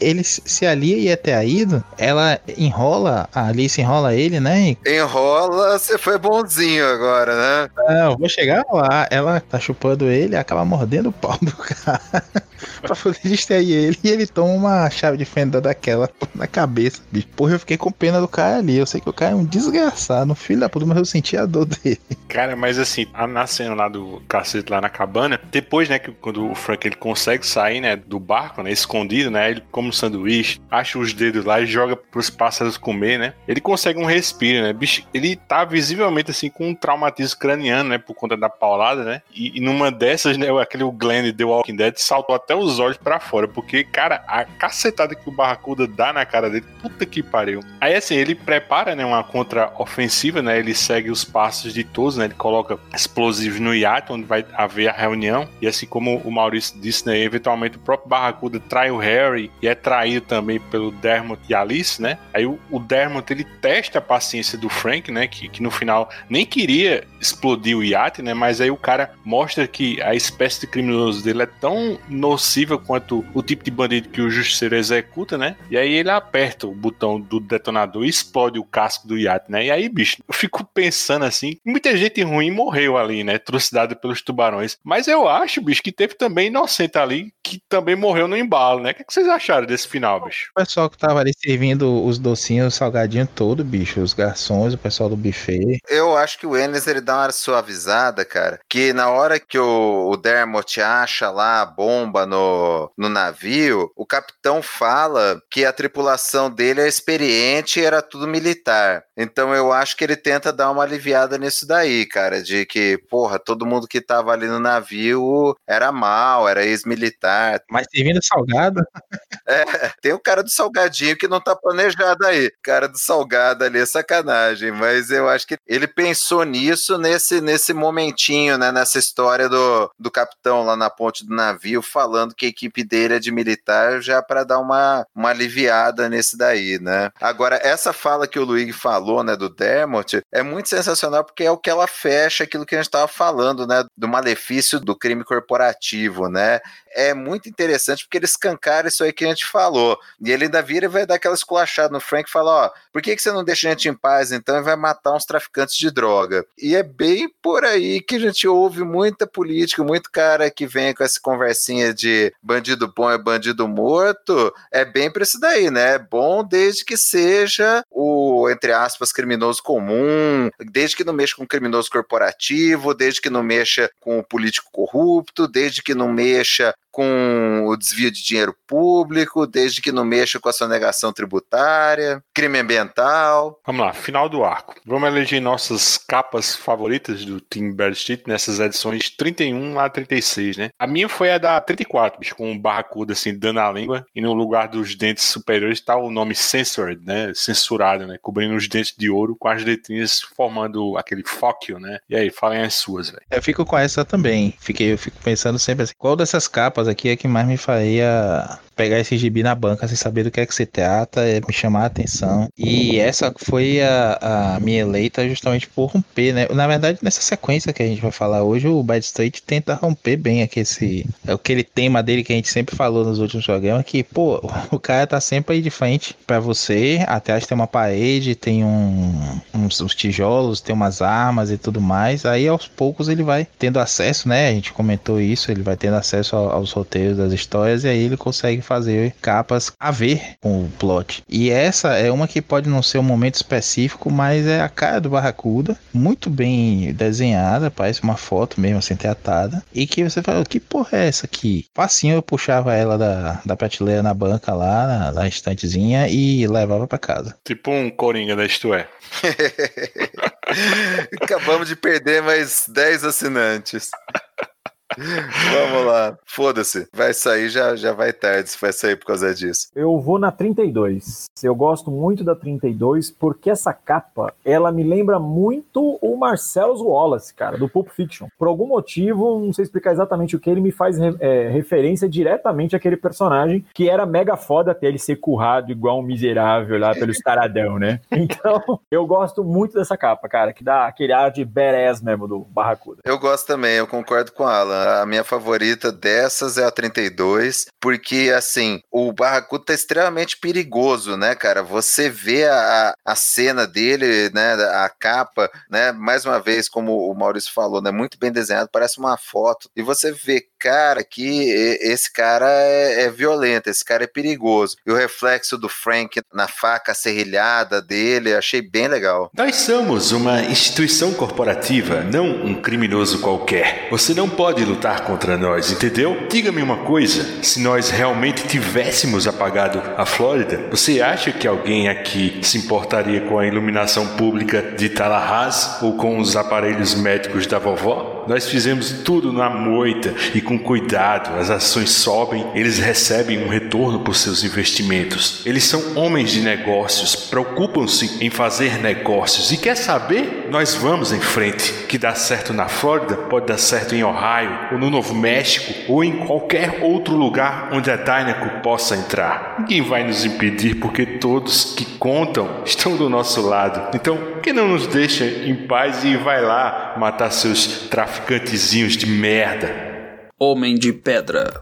ele se alia e ia ter ido, ela enrola, a Alice enrola ele, né? Enrola, você foi bonzinho agora, né? Não, vou chegar lá, ela tá chupando ele e acaba mordendo o pau do cara pra poder distrair ele, e ele toma uma chave de fenda daquela na cabeça, bicho. Porra, eu fiquei com pena do cara ali, eu sei que o cara é um desgraçado, um filho da puta, mas eu senti a dor dele. Cara, mas assim, na cena lá do cacete lá na cabana, depois, né, que quando o Frank ele consegue sair, né, do barco, né, escondido, né, ele come um sanduíche, acha os dedos lá e joga pros pássaros comer, né, ele consegue um respiro, né, bicho, ele tá visivelmente, assim, com um traumatismo craniano, né, por conta da paulada, né, e, e numa dessas, né, aquele Glenn The Walking Dead saltou até os olhos pra fora, porque, cara, a cacetada que o Barracuda dá na cara dele, puta que pariu. Aí, assim, ele prepara, né, uma contra-ofensiva, né, ele segue os passos de todos, né, ele coloca explosivos no iate, onde vai haver a reunião, e assim como o Maurício disse, né, eventualmente o próprio Barracuda trai o Harry, e é traído também pelo Dermot e Alice, né, aí o, o Dermot, ele testa a paciência do Frank, né, que, que no final nem queria explodir o iate, né, mas aí o cara mostra que a espécie de criminoso dele é tão nociva quanto o tipo de bandido que o Justiceiro executa, né, e aí ele aperta o botão do detonador e explode o casco do iate, né, e aí, bicho, eu fico pensando assim, muita gente ruim morreu ali, né, trucidada pelos tubarões, mas eu acho, bicho, que teve também inocente ali, que também morreu no embalo, né, o que, é que vocês acharam desse final, bicho? O pessoal que tava ali servindo os docinhos, os salgadinhos todo, bicho, os garçons, o pessoal do buffet. Eu acho que o Ennis, ele dá uma suavizada, cara, que na hora que o, o Dermot acha lá a bomba no, no navio, o capitão fala que a tripulação dele é experiente e era tudo militar. Então eu acho que ele tenta dar uma aliviada nisso daí, cara, de que, porra, todo mundo que tava ali no navio era mal, era ex-militar. Mas servindo salgado? É, tem o cara do salgadinho que não tá planejado aí. O cara do salgado ali é sacanagem, mas eu acho que ele pensou nisso nesse, nesse momentinho, né, nessa história do, do capitão lá na ponte do navio, falando que a equipe dele é de militar, já para dar uma, uma aliviada nesse daí, né. Agora, essa fala que o Luigi falou, né, do Dermot, é muito sensacional porque é o que ela fecha aquilo que a gente estava falando, né, do malefício do crime corporativo, né. É muito interessante porque ele escancara isso aí que a gente falou. E ele ainda vira e vai dar aquela esculachada no Frank e fala, ó, por que, que você não deixa a gente em paz então e vai matar uns traficantes de droga? E é bem por aí que a gente ouve muita política, muito cara que vem com essa conversinha de bandido bom é bandido morto, é bem pra isso daí, né? É bom desde que seja o, entre aspas, criminoso comum, desde que não mexa com criminoso corporativo, desde que não mexa com o político corrupto, desde que não mexa com o desvio de dinheiro público, desde que não mexa com a sonegação tributária, crime ambiental. Vamos lá, final do arco. Vamos eleger nossas capas favoritas do Team Bad Street nessas edições trinta e um a trinta e seis, né? A minha foi a da trinta e quatro, bicho, com um barracuda assim, dando a língua, e no lugar dos dentes superiores tá o nome censored, né? Censurado, né? Cobrindo os dentes de ouro com as letrinhas formando aquele fuck you, né? E aí, falem as suas, velho. Eu fico com essa também. Fiquei, eu fico pensando sempre assim, qual dessas capas aqui é que mais me faria pegar esse gibi na banca sem saber do que é que se trata, é me chamar a atenção. E essa foi a, a minha eleita justamente por romper, né? Na verdade, nessa sequência que a gente vai falar hoje, o Bad Street tenta romper bem aquele, aquele tema dele que a gente sempre falou nos últimos programas, que, pô, o cara tá sempre aí de frente pra você, atrás tem uma parede, tem um, uns, uns tijolos, tem umas armas e tudo mais. Aí, aos poucos, ele vai tendo acesso, né? A gente comentou isso, ele vai tendo acesso aos roteiros das histórias e aí ele consegue fazer capas a ver com o plot. E essa é uma que pode não ser um momento específico, mas é a cara do Barracuda, muito bem desenhada, parece uma foto mesmo assim, tratada, e que você fala, que porra é essa aqui? Facinho eu puxava ela da, da prateleira na banca lá, na, na estantezinha e levava pra casa. Tipo um Coringa da Isto É. Acabamos de perder mais dez assinantes. Vamos lá, foda-se, vai sair, já, já vai tarde se vai sair por causa disso. Eu vou na trinta e dois. Eu gosto muito da trinta e dois porque essa capa, ela me lembra muito o Marcellus Wallace, cara, do Pulp Fiction. Por algum motivo, não sei explicar exatamente o que, ele me faz é, referência diretamente àquele personagem que era mega foda até ele ser currado igual um miserável lá pelo estaradão, né? Então, eu gosto muito dessa capa, cara, que dá aquele ar de badass mesmo do Barracuda. Eu gosto também, eu concordo com o Alan. A minha favorita dessas é a trinta e dois, porque, assim, o Barracuda tá extremamente perigoso, né, cara? Você vê a, a cena dele, né, a capa, né, mais uma vez, como o Maurício falou, né, muito bem desenhado, parece uma foto, e você vê, cara, que esse cara é, é violento, esse cara é perigoso. E o reflexo do Frank na faca serrilhada dele, achei bem legal. Nós somos uma instituição corporativa, não um criminoso qualquer. Você não pode lutar contra nós, entendeu? Diga-me uma coisa, se nós realmente tivéssemos apagado a Flórida, você acha que alguém aqui se importaria com a iluminação pública de Tallahassee ou com os aparelhos médicos da vovó? Nós fizemos tudo na moita e com cuidado. As ações sobem, eles recebem um retorno por seus investimentos. Eles são homens de negócios, preocupam-se em fazer negócios. E quer saber? Nós vamos em frente. Que dá certo na Flórida, pode dar certo em Ohio, ou no Novo México, ou em qualquer outro lugar onde a Dynaco possa entrar. Ninguém vai nos impedir, porque todos que contam estão do nosso lado. Então, por que não nos deixa em paz e vai lá matar seus traficantezinhos de merda? Homem de Pedra.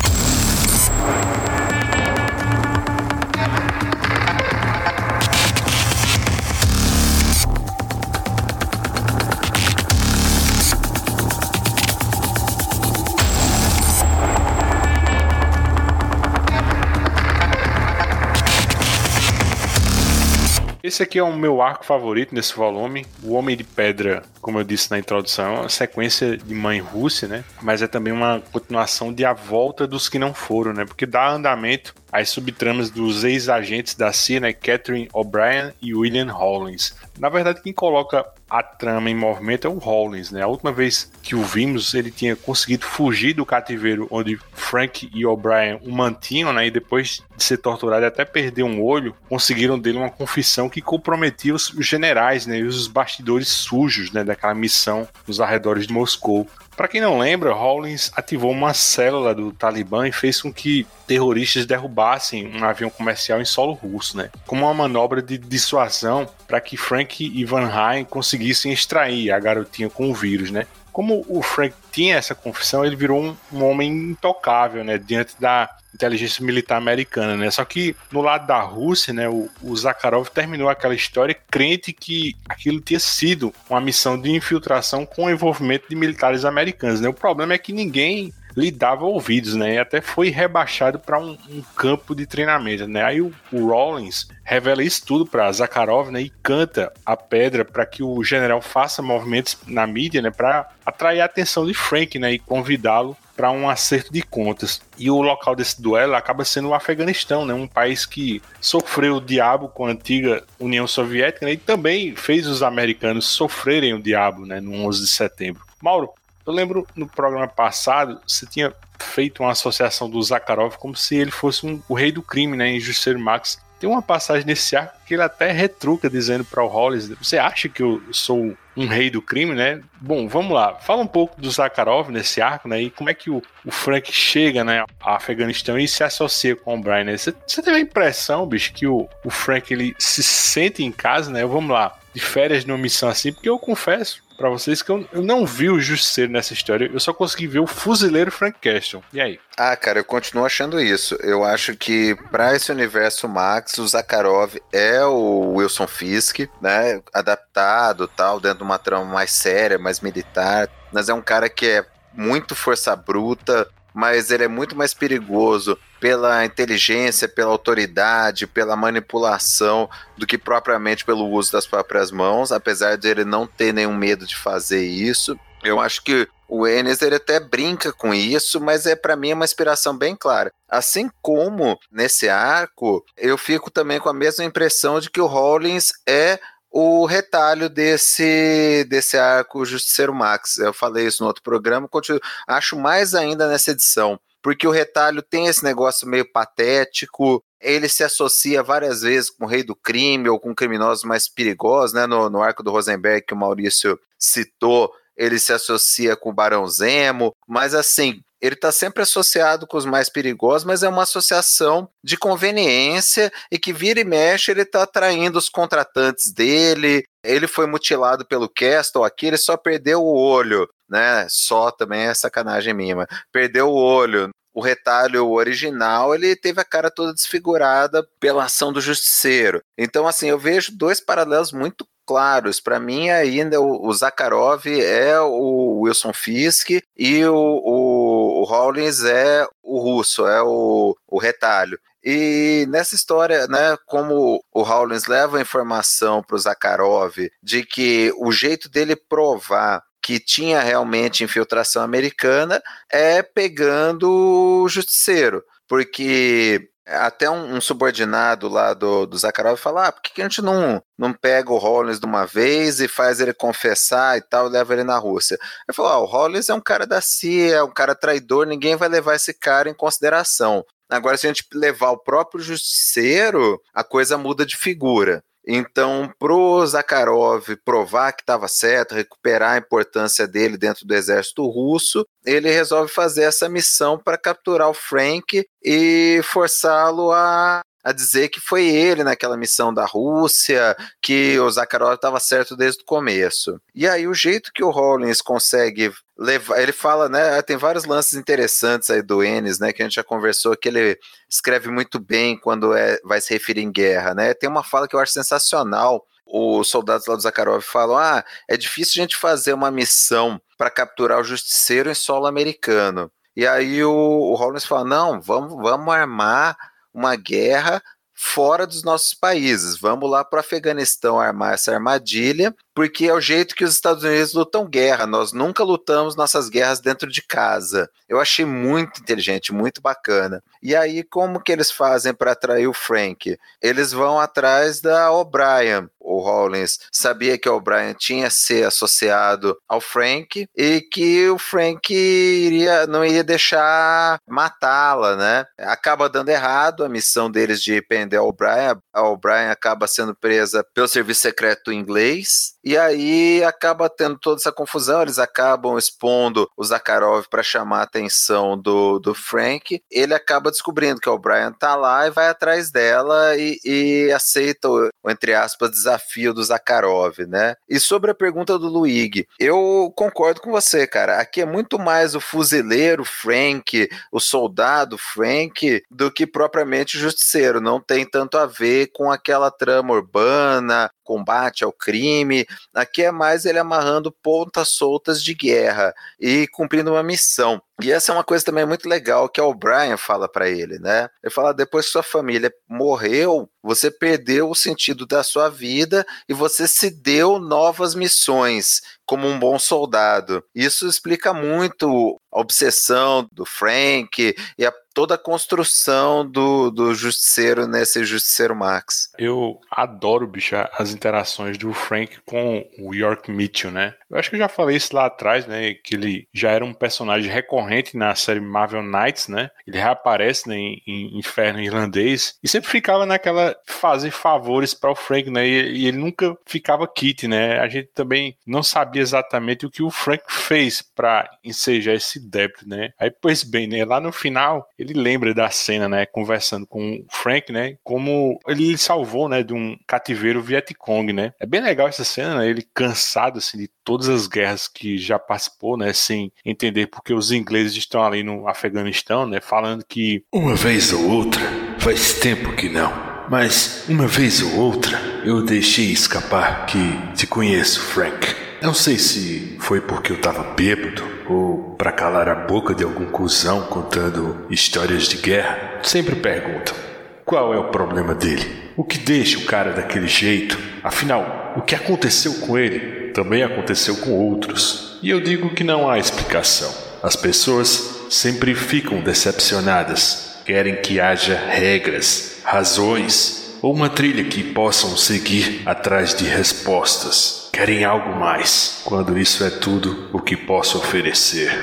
Esse aqui é o meu arco favorito nesse volume. O Homem de Pedra, como eu disse na introdução, é uma sequência de Mãe Rússia, né? Mas é também uma continuação de A Volta dos que Não Foram, né? Porque dá andamento às subtramas dos ex-agentes da C I A, né? Catherine O'Brien e William Rawlins. Na verdade, quem coloca a trama em movimento é o Rawlins, né? A última vez que o vimos, ele tinha conseguido fugir do cativeiro onde Frank e O'Brien o mantinham, né? E depois de ser torturado e até perder um olho, conseguiram dele uma confissão que comprometia os generais, né? E os bastidores sujos, né? Daquela missão nos arredores de Moscou. Para quem não lembra, Rawlins ativou uma célula do Talibã e fez com que terroristas derrubassem um avião comercial em solo russo, né? Como uma manobra de dissuasão para que Frank e Van Ryn conseguissem extrair a garotinha com o vírus, né? Como o Frank tinha essa confissão, ele virou um, um homem intocável, né? Diante da inteligência militar americana, né? Só que no lado da Rússia, né, o, o Zakharov terminou aquela história crente que aquilo tinha sido uma missão de infiltração com o envolvimento de militares americanos, né? O problema é que ninguém lhe dava ouvidos, né? E até foi rebaixado para um, um campo de treinamento, né? Aí o, o Rawlins revela isso tudo para Zakharov, né? E canta a pedra para que o general faça movimentos na mídia, né? Para atrair a atenção de Frank, né? E convidá-lo para um acerto de contas. E o local desse duelo acaba sendo o Afeganistão, né? Um país que sofreu o diabo com a antiga União Soviética, né? E também fez os americanos sofrerem o diabo, né? No onze de setembro. Mauro, eu lembro no programa passado, você tinha feito uma associação do Zakharov como se ele fosse um, o rei do crime, né, em Justiceiro Max. Tem uma passagem nesse arco que ele até retruca dizendo para o Rawlins: você acha que eu sou um rei do crime, né? Bom, vamos lá. Fala um pouco do Zakharov nesse arco, né? E como é que o, o Frank chega, né, ao Afeganistão e se associa com o O'Brien, né? Você, você teve a impressão, bicho, que o, o Frank ele se sente em casa, né? Vamos lá, de férias numa missão assim, porque eu confesso pra vocês que eu, eu não vi o Justiceiro nessa história, eu só consegui ver o fuzileiro Frank Castle. E aí? Ah, cara, eu continuo achando isso. Eu acho que pra esse universo Max, o Zakharov é o Wilson Fisk, né? Adaptado, tal, dentro de uma trama mais séria, mais militar. Mas é um cara que é muito força bruta, mas ele é muito mais perigoso pela inteligência, pela autoridade, pela manipulação, do que propriamente pelo uso das próprias mãos, apesar de ele não ter nenhum medo de fazer isso. Eu acho que o Ennis, ele até brinca com isso, mas é para mim uma inspiração bem clara. Assim como nesse arco, eu fico também com a mesma impressão de que o Rawlins é o retalho desse, desse arco Justiceiro Max. Eu falei isso no outro programa, continuo, acho mais ainda nessa edição, porque o retalho tem esse negócio meio patético, ele se associa várias vezes com o rei do crime ou com criminosos mais perigosos, né? No, no arco do Rosenberg que o Maurício citou, ele se associa com o Barão Zemo, mas assim, ele está sempre associado com os mais perigosos, mas é uma associação de conveniência e que vira e mexe ele está atraindo os contratantes dele. Ele foi mutilado pelo Castle aqui, ele só perdeu o olho, né? Só também é sacanagem minha, mas perdeu o olho. O retalho original, ele teve a cara toda desfigurada pela ação do Justiceiro. Então, assim, eu vejo dois paralelos muito claros. Para mim, ainda o, o Zakharov é o Wilson Fisk e o, o, o Rawlins é o Russo, é o, o retalho. E nessa história, né, como o Rawlins leva a informação para o Zakharov de que o jeito dele provar que tinha realmente infiltração americana é pegando o Justiceiro, porque até um, um subordinado lá do, do Zakharov fala, ah, por que, que a gente não, não pega o Rawlins de uma vez e faz ele confessar e tal, e leva ele na Rússia? Ele falou, ah, o Rawlins é um cara da C I A, é um cara traidor, ninguém vai levar esse cara em consideração. Agora, se a gente levar o próprio Justiceiro, a coisa muda de figura. Então, pro Zakharov provar que estava certo, recuperar a importância dele dentro do exército russo, ele resolve fazer essa missão para capturar o Frank e forçá-lo a, a dizer que foi ele naquela missão da Rússia, que o Zakharov estava certo desde o começo. E aí o jeito que o Rawlins consegue levar, ele fala, né, tem vários lances interessantes aí do Ennis, né, que a gente já conversou, que ele escreve muito bem quando é, vai se referir em guerra, né, tem uma fala que eu acho sensacional. Os soldados lá do Zakharov falam, ah, é difícil a gente fazer uma missão para capturar o Justiceiro em solo americano. E aí o, o Rawlins fala, não, vamos, vamos armar uma guerra fora dos nossos países, vamos lá para o Afeganistão armar essa armadilha, porque é o jeito que os Estados Unidos lutam guerra, nós nunca lutamos nossas guerras dentro de casa. Eu achei muito inteligente, muito bacana. E aí, como que eles fazem para atrair o Frank? Eles vão atrás da O'Brien. O Rawlins sabia que a O'Brien tinha se associado ao Frank e que o Frank iria, não ia deixar matá-la, né? Acaba dando errado a missão deles de prender a O'Brien. A O'Brien acaba sendo presa pelo serviço secreto inglês. E aí acaba tendo toda essa confusão, eles acabam expondo o Zakharov para chamar a atenção do, do Frank. Ele acaba descobrindo que a O'Brien tá lá e vai atrás dela e, e aceita o, entre aspas, desafio do Zakharov, né? E sobre a pergunta do Luigi, eu concordo com você, cara. Aqui é muito mais o fuzileiro Frank, o soldado Frank, do que propriamente o Justiceiro. Não tem tanto a ver com aquela trama urbana, combate ao crime. Aqui é mais ele amarrando pontas soltas de guerra e cumprindo uma missão. E essa é uma coisa também muito legal que a O'Brien fala para ele, né? Ele fala, depois que sua família morreu, você perdeu o sentido da sua vida e você se deu novas missões como um bom soldado. Isso explica muito a obsessão do Frank e a, toda a construção do, do Justiceiro nesse Justiceiro Max. Eu adoro, bicho, as interações do Frank com o York Mitchell, né? Eu acho que eu já falei isso lá atrás, né? Que ele já era um personagem recorrente na série Marvel Knights, né? Ele reaparece, né, em, em Inferno Irlandês e sempre ficava naquela fazer favores para o Frank, né? E, e ele nunca ficava quite, né? A gente também não sabia exatamente o que o Frank fez para ensejar esse débito, né? Aí, pois bem, né? Lá no final, ele lembra da cena, né? Conversando com o Frank, né? Como ele salvou, né? De um cativeiro Vietcong, né? É bem legal essa cena, né? Ele cansado, assim, de todas as guerras que já participou, né? Sem entender porque os ingleses estão ali no Afeganistão, né? Falando que uma vez ou outra, faz tempo que não, mas uma vez ou outra eu deixei escapar que te conheço, Frank. Não sei se foi porque eu tava bêbado ou pra calar a boca de algum cuzão contando histórias de guerra. Sempre perguntam, qual é o problema dele? O que deixa o cara daquele jeito? Afinal, o que aconteceu com ele também aconteceu com outros. E eu digo que não há explicação. As pessoas sempre ficam decepcionadas. Querem que haja regras, razões ou uma trilha que possam seguir atrás de respostas. Querem algo mais, quando isso é tudo o que posso oferecer.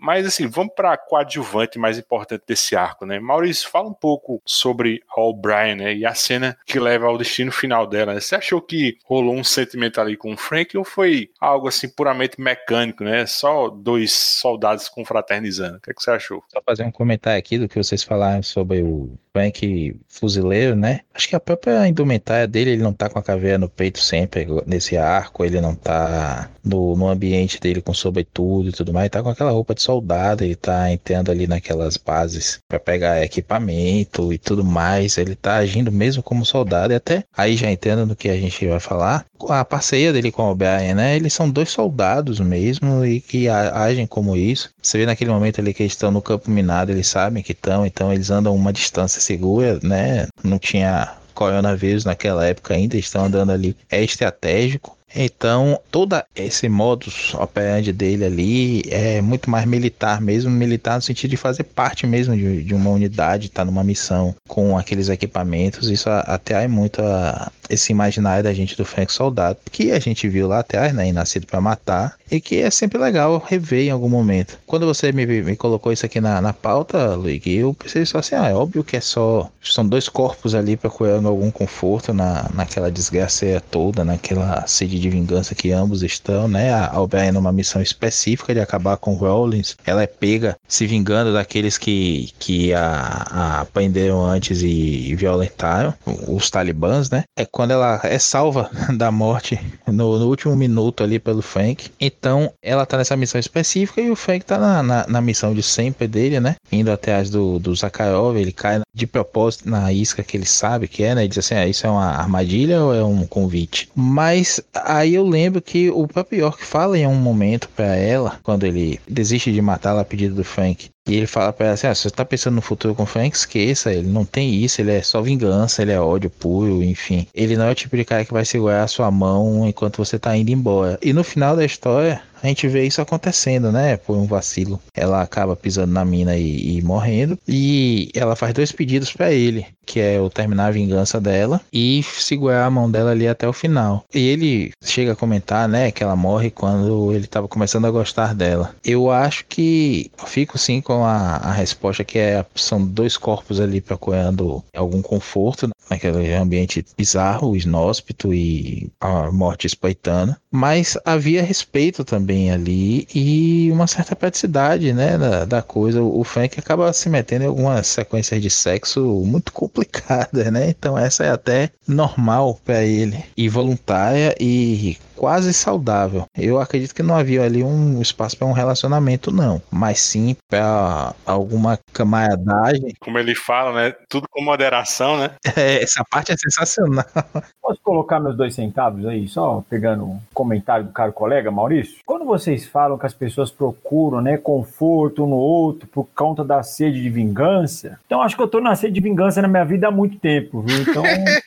Mas assim, vamos para a coadjuvante mais importante desse arco, né? Maurício, fala um pouco sobre a O'Brien, né? E a cena que leva ao destino final dela, né? Você achou que rolou um sentimento ali com o Frank ou foi algo assim puramente mecânico, né? Só dois soldados confraternizando? O que é que você achou? Só fazer um comentário aqui do que vocês falaram sobre o Frank fuzileiro, né? Acho que a própria indumentária dele, ele não tá com a caveira no peito sempre nesse arco, ele não tá no, no ambiente dele com sobretudo e tudo mais, ele tá com aquela roupa de soldado, ele tá entrando ali naquelas bases pra pegar equipamento e tudo mais, ele tá agindo mesmo como soldado, e até aí já entrando no que a gente vai falar, a parceria dele com o O'Brien, né? Eles são dois soldados mesmo e que a, agem como isso. Você vê naquele momento ali que eles estão no campo minado, eles sabem que estão, então eles andam uma distância segura, né? Não tinha coronavírus naquela época ainda, eles estão andando ali, é estratégico. Então, todo esse modus operandi dele ali é muito mais militar mesmo, militar no sentido de fazer parte mesmo de, de uma unidade, estar tá numa missão com aqueles equipamentos. Isso atrai muito a, esse imaginário da gente do Frank Soldado, que a gente viu lá atrás, né, em Nascido para Matar, e que é sempre legal rever em algum momento. Quando você me, me colocou isso aqui na, na pauta, Luigi, eu pensei só assim, ah, é óbvio que é só, são dois corpos ali procurando algum conforto na, naquela desgraça toda, naquela sede de vingança que ambos estão, né? A O'Brien numa missão específica de acabar com Rawlins, ela é pega se vingando daqueles que, que a, a prenderam antes e, e violentaram, os talibãs, né? É quando ela é salva da morte no, no último minuto ali pelo Frank. Então ela tá nessa missão específica e o Frank tá na, na, na missão de sempre dele, né? Indo atrás do, do Zakharov, ele cai de propósito na isca que ele sabe que é, né? Ele diz assim, ah, isso é uma armadilha ou é um convite? Mas aí eu lembro que o próprio York fala em um momento pra ela, quando ele desiste de matá-la a pedido do Frank, e ele fala pra ela assim, ah, se você tá pensando no futuro com o Frank, esqueça, ele não tem isso, ele é só vingança, ele é ódio puro, enfim. Ele não é o tipo de cara que vai segurar a sua mão enquanto você tá indo embora. E no final da história, a gente vê isso acontecendo, né? Por um vacilo. Ela acaba pisando na mina e, e morrendo. E ela faz dois pedidos pra ele, que é o terminar a vingança dela e segurar a mão dela ali até o final. E ele chega a comentar, né, que ela morre quando ele tava começando a gostar dela. Eu acho que eu fico sim com a, a resposta que é, são dois corpos ali procurando algum conforto naquele ambiente bizarro, inóspito e a morte espreitando. Mas havia respeito também ali e uma certa praticidade, né, da, da coisa. O Frank acaba se metendo em algumas sequências de sexo muito complicadas, né? Então essa é até normal para ele e voluntária e quase saudável. Eu acredito que não havia ali um espaço para um relacionamento, não, mas sim para alguma camaradagem. Como ele fala, né? Tudo com moderação, né? É, essa parte é sensacional. Posso colocar meus dois centavos aí, só pegando um comentário do caro colega Maurício? Quando vocês falam que as pessoas procuram, né, conforto um no outro por conta da sede de vingança, então acho que eu tô na sede de vingança na minha vida há muito tempo, viu? Então,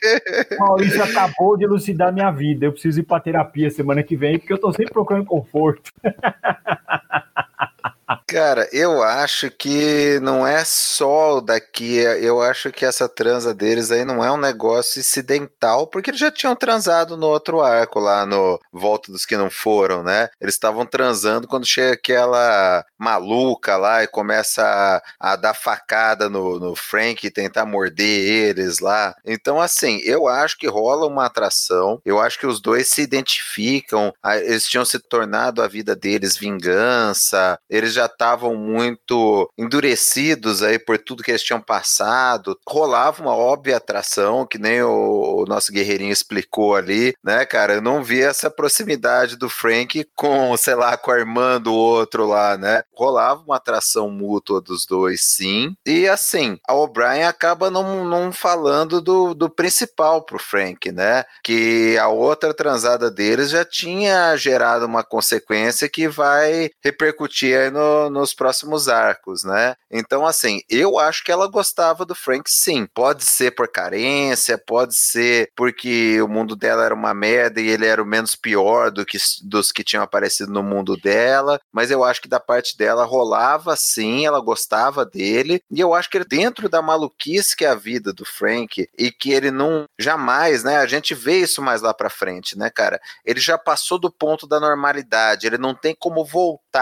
o Maurício acabou de elucidar minha vida. Eu preciso ir pra terapia semana que vem, porque eu tô sempre procurando conforto. Cara, eu acho que não é só o daqui, eu acho que essa transa deles aí não é um negócio incidental, porque eles já tinham transado no outro arco lá no Volta dos Que Não Foram, né? Eles estavam transando quando chega aquela maluca lá e começa a, a dar facada no, no Frank e tentar morder eles lá. Então, assim, eu acho que rola uma atração, eu acho que os dois se identificam, eles tinham se tornado a vida deles vingança, eles já estavam muito endurecidos aí por tudo que eles tinham passado, rolava uma óbvia atração, que nem o, o nosso guerreirinho explicou ali, né, cara, eu não vi essa proximidade do Frank com, sei lá, com a irmã do outro lá, né, rolava uma atração mútua dos dois, sim, e assim, a O'Brien acaba não, não falando do, do principal pro Frank, né, que a outra transada deles já tinha gerado uma consequência que vai repercutir aí no nos próximos arcos, né? Então, assim, eu acho que ela gostava do Frank, sim. Pode ser por carência, pode ser porque o mundo dela era uma merda e ele era o menos pior do que, dos que tinham aparecido no mundo dela, mas eu acho que da parte dela rolava, sim, ela gostava dele, e eu acho que ele, dentro da maluquice que é a vida do Frank, e que ele não, jamais, né? A gente vê isso mais lá pra frente, né, cara? Ele já passou do ponto da normalidade, ele não tem como voltar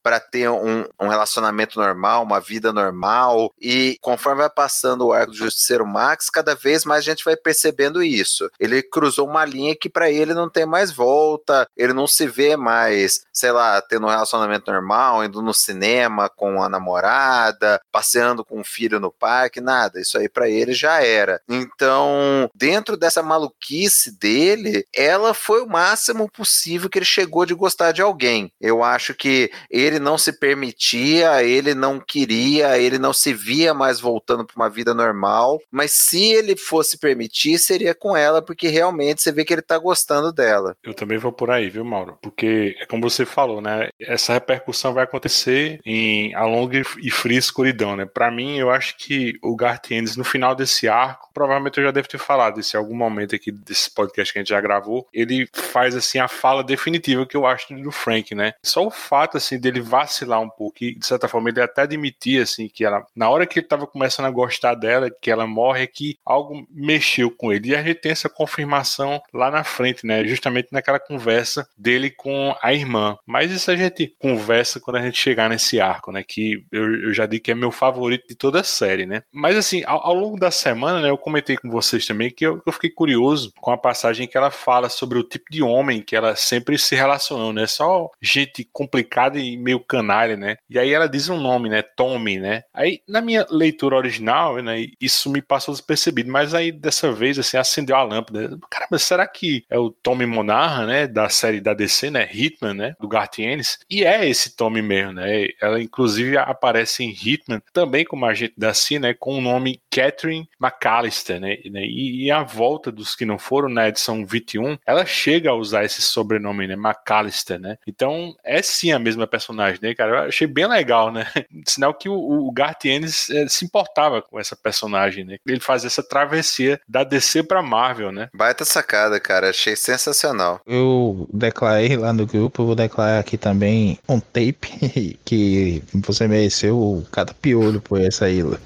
para ter um, um relacionamento normal, uma vida normal, e conforme vai passando o arco do Justiceiro Max, cada vez mais a gente vai percebendo isso. Ele cruzou uma linha que para ele não tem mais volta, ele não se vê mais, sei lá, tendo um relacionamento normal, indo no cinema com a namorada, passeando com o filho no parque, nada, isso aí para ele já era. Então, dentro dessa maluquice dele, ela foi o máximo possível que ele chegou de gostar de alguém. Eu acho que ele não se permitia, ele não queria, ele não se via mais voltando para uma vida normal, mas se ele fosse permitir, seria com ela, porque realmente você vê que ele tá gostando dela. Eu também vou por aí, viu, Mauro? Porque, como você falou, né, essa repercussão vai acontecer em a longa e fria escuridão, né? Pra mim, eu acho que o Garth Ennis, no final desse arco, provavelmente eu já devo ter falado isso em algum momento aqui desse podcast que a gente já gravou, ele faz, assim, a fala definitiva que eu acho do Frank, né? Só o fato, assim, dele vacilar um pouco, e, de certa forma, ele até admitia, assim, que ela, na hora que ele tava começando a gostar dela, que ela morre, é que algo mexeu com ele. E a gente tem essa confirmação lá na frente, né? Justamente naquela conversa dele com a irmã. Mas isso a gente conversa quando a gente chegar nesse arco, né? Que eu, eu já digo que é meu favorito de toda a série, né? Mas assim, ao, ao longo da semana, né? Eu comentei com vocês também que eu, eu fiquei curioso com a passagem que ela fala sobre o tipo de homem que ela sempre se relacionou, né? Só gente complicada e meio canalha, né? E aí ela diz um nome, né? Tommy, né? Aí, na minha leitura original, né? Isso me passou despercebido, mas aí dessa vez, assim, acendeu a lâmpada. Caramba, será que é o Tommy Monaghan, né? Da série da D C, né? Hitman, né? Do Garth Ennis. E é esse Tommy mesmo, né? Ela, inclusive, aparece em Hitman, também como agente da C I A, né? Com o nome Catherine McAllister, né? E, e a volta dos que não foram na edição vinte e um, ela chega a usar esse sobrenome, né? McAllister, né? Então, é sim a mesma personagem, né, cara? Eu achei bem legal, né? Sinal que o, o Garth Ennis é, se importava com essa personagem, né? Ele faz essa travessia da D C pra Marvel, né? Baita sacada, cara. Achei sensacional. Eu declarei lá no grupo, eu vou declarar aqui também um tape que você mereceu cada piolho por essa ilha.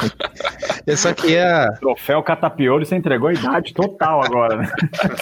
Eu só queria... Troféu Catapiolho, você entregou a idade total agora, né?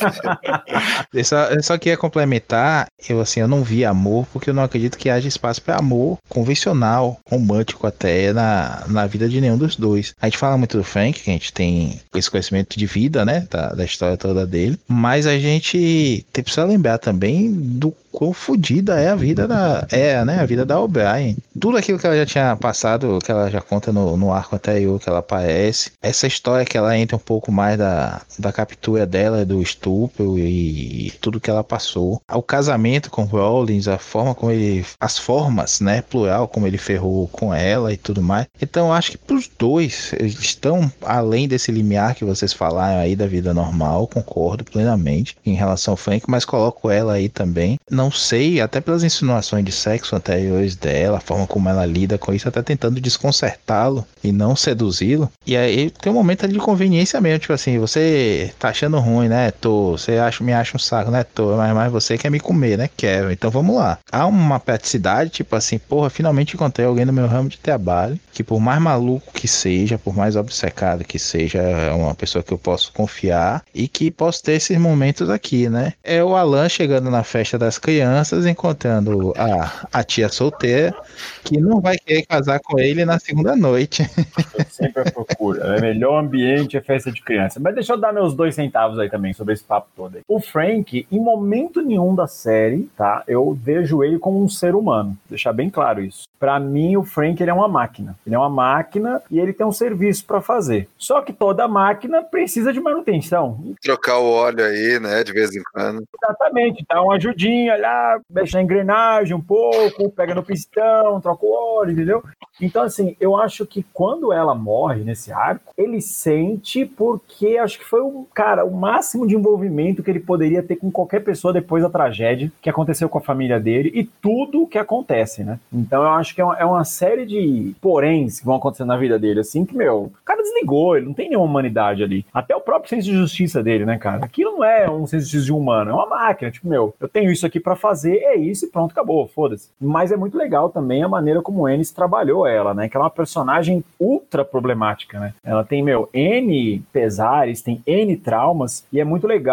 eu, só, eu só queria complementar, eu assim, eu não vi amor, porque eu não acredito que haja espaço para amor convencional, romântico até, na, na vida de nenhum dos dois. A gente fala muito do Frank, que a gente tem esse conhecimento de vida, né, da, da história toda dele, mas a gente tem, precisa lembrar também do quão fodida é a vida da, é, né, a vida da O'Brien. Tudo aquilo que ela já tinha passado, que ela já conta no, no arco anterior, que ela aparece, essa história que ela entra um pouco mais da, da captura dela, do estupro e, e tudo que ela passou. O casamento com Rawlins, a forma como ele, as formas, né, plural, como ele ferrou com ela e tudo mais. Então eu acho que pros dois, eles estão além desse limiar que vocês falaram aí da vida normal, concordo plenamente em relação ao Frank, mas coloco ela aí também. Não sei, até pelas insinuações de sexo anteriores dela, a forma como ela lida com isso, até tentando desconcertá-lo e não seduzi-lo. E aí tem um momento ali de conveniência mesmo, tipo assim, você tá achando ruim, né, tô, você acha, me acha um saco, né, tô, mas, mas você quer me comer, né, quero, então vamos lá. Há uma praticidade, tipo assim, porra, finalmente encontrei alguém no meu ramo de trabalho, que por mais maluco que seja, por mais obcecado que seja, é uma pessoa que eu posso confiar e que posso ter esses momentos aqui, né. É o Alan chegando na festa das crianças, encontrando a, a tia solteira, que não vai querer casar com ele na segunda noite. Eu sempre procuro. É melhor ambiente é festa de criança. Mas deixa eu dar meus dois centavos aí também sobre esse papo todo aí. O Frank, em momento nenhum da série, tá? Eu vejo ele como um ser humano. Deixar bem claro isso. Pra mim, o Frank, ele é uma máquina. Ele é uma máquina e ele tem um serviço pra fazer. Só que toda máquina precisa de manutenção. Trocar o óleo aí, né, de vez em quando. Exatamente. Dá uma ajudinha lá, mexe na engrenagem um pouco, pega no pistão, troca o óleo, entendeu? Então, assim, eu acho que quando ela morre nesse arco, ele sente porque acho que foi o, cara, o máximo de envolvimento que ele poderia ter com qualquer pessoa depois da tragédia que aconteceu com a família dele e tudo o que acontece, né? Então eu acho que é uma, é uma série de poréns que vão acontecer na vida dele, assim, que, meu, o cara desligou, ele não tem nenhuma humanidade ali. Até o próprio senso de justiça dele, né, cara? Aquilo não é um senso de justiça humano, é uma máquina, tipo, meu, eu tenho isso aqui pra fazer, é isso e pronto, acabou, foda-se. Mas é muito legal também a maneira como o Ennis trabalhou ela, né? Que ela é uma personagem ultra problemática, né? Ela tem, meu, N pesares, tem N traumas, e é muito legal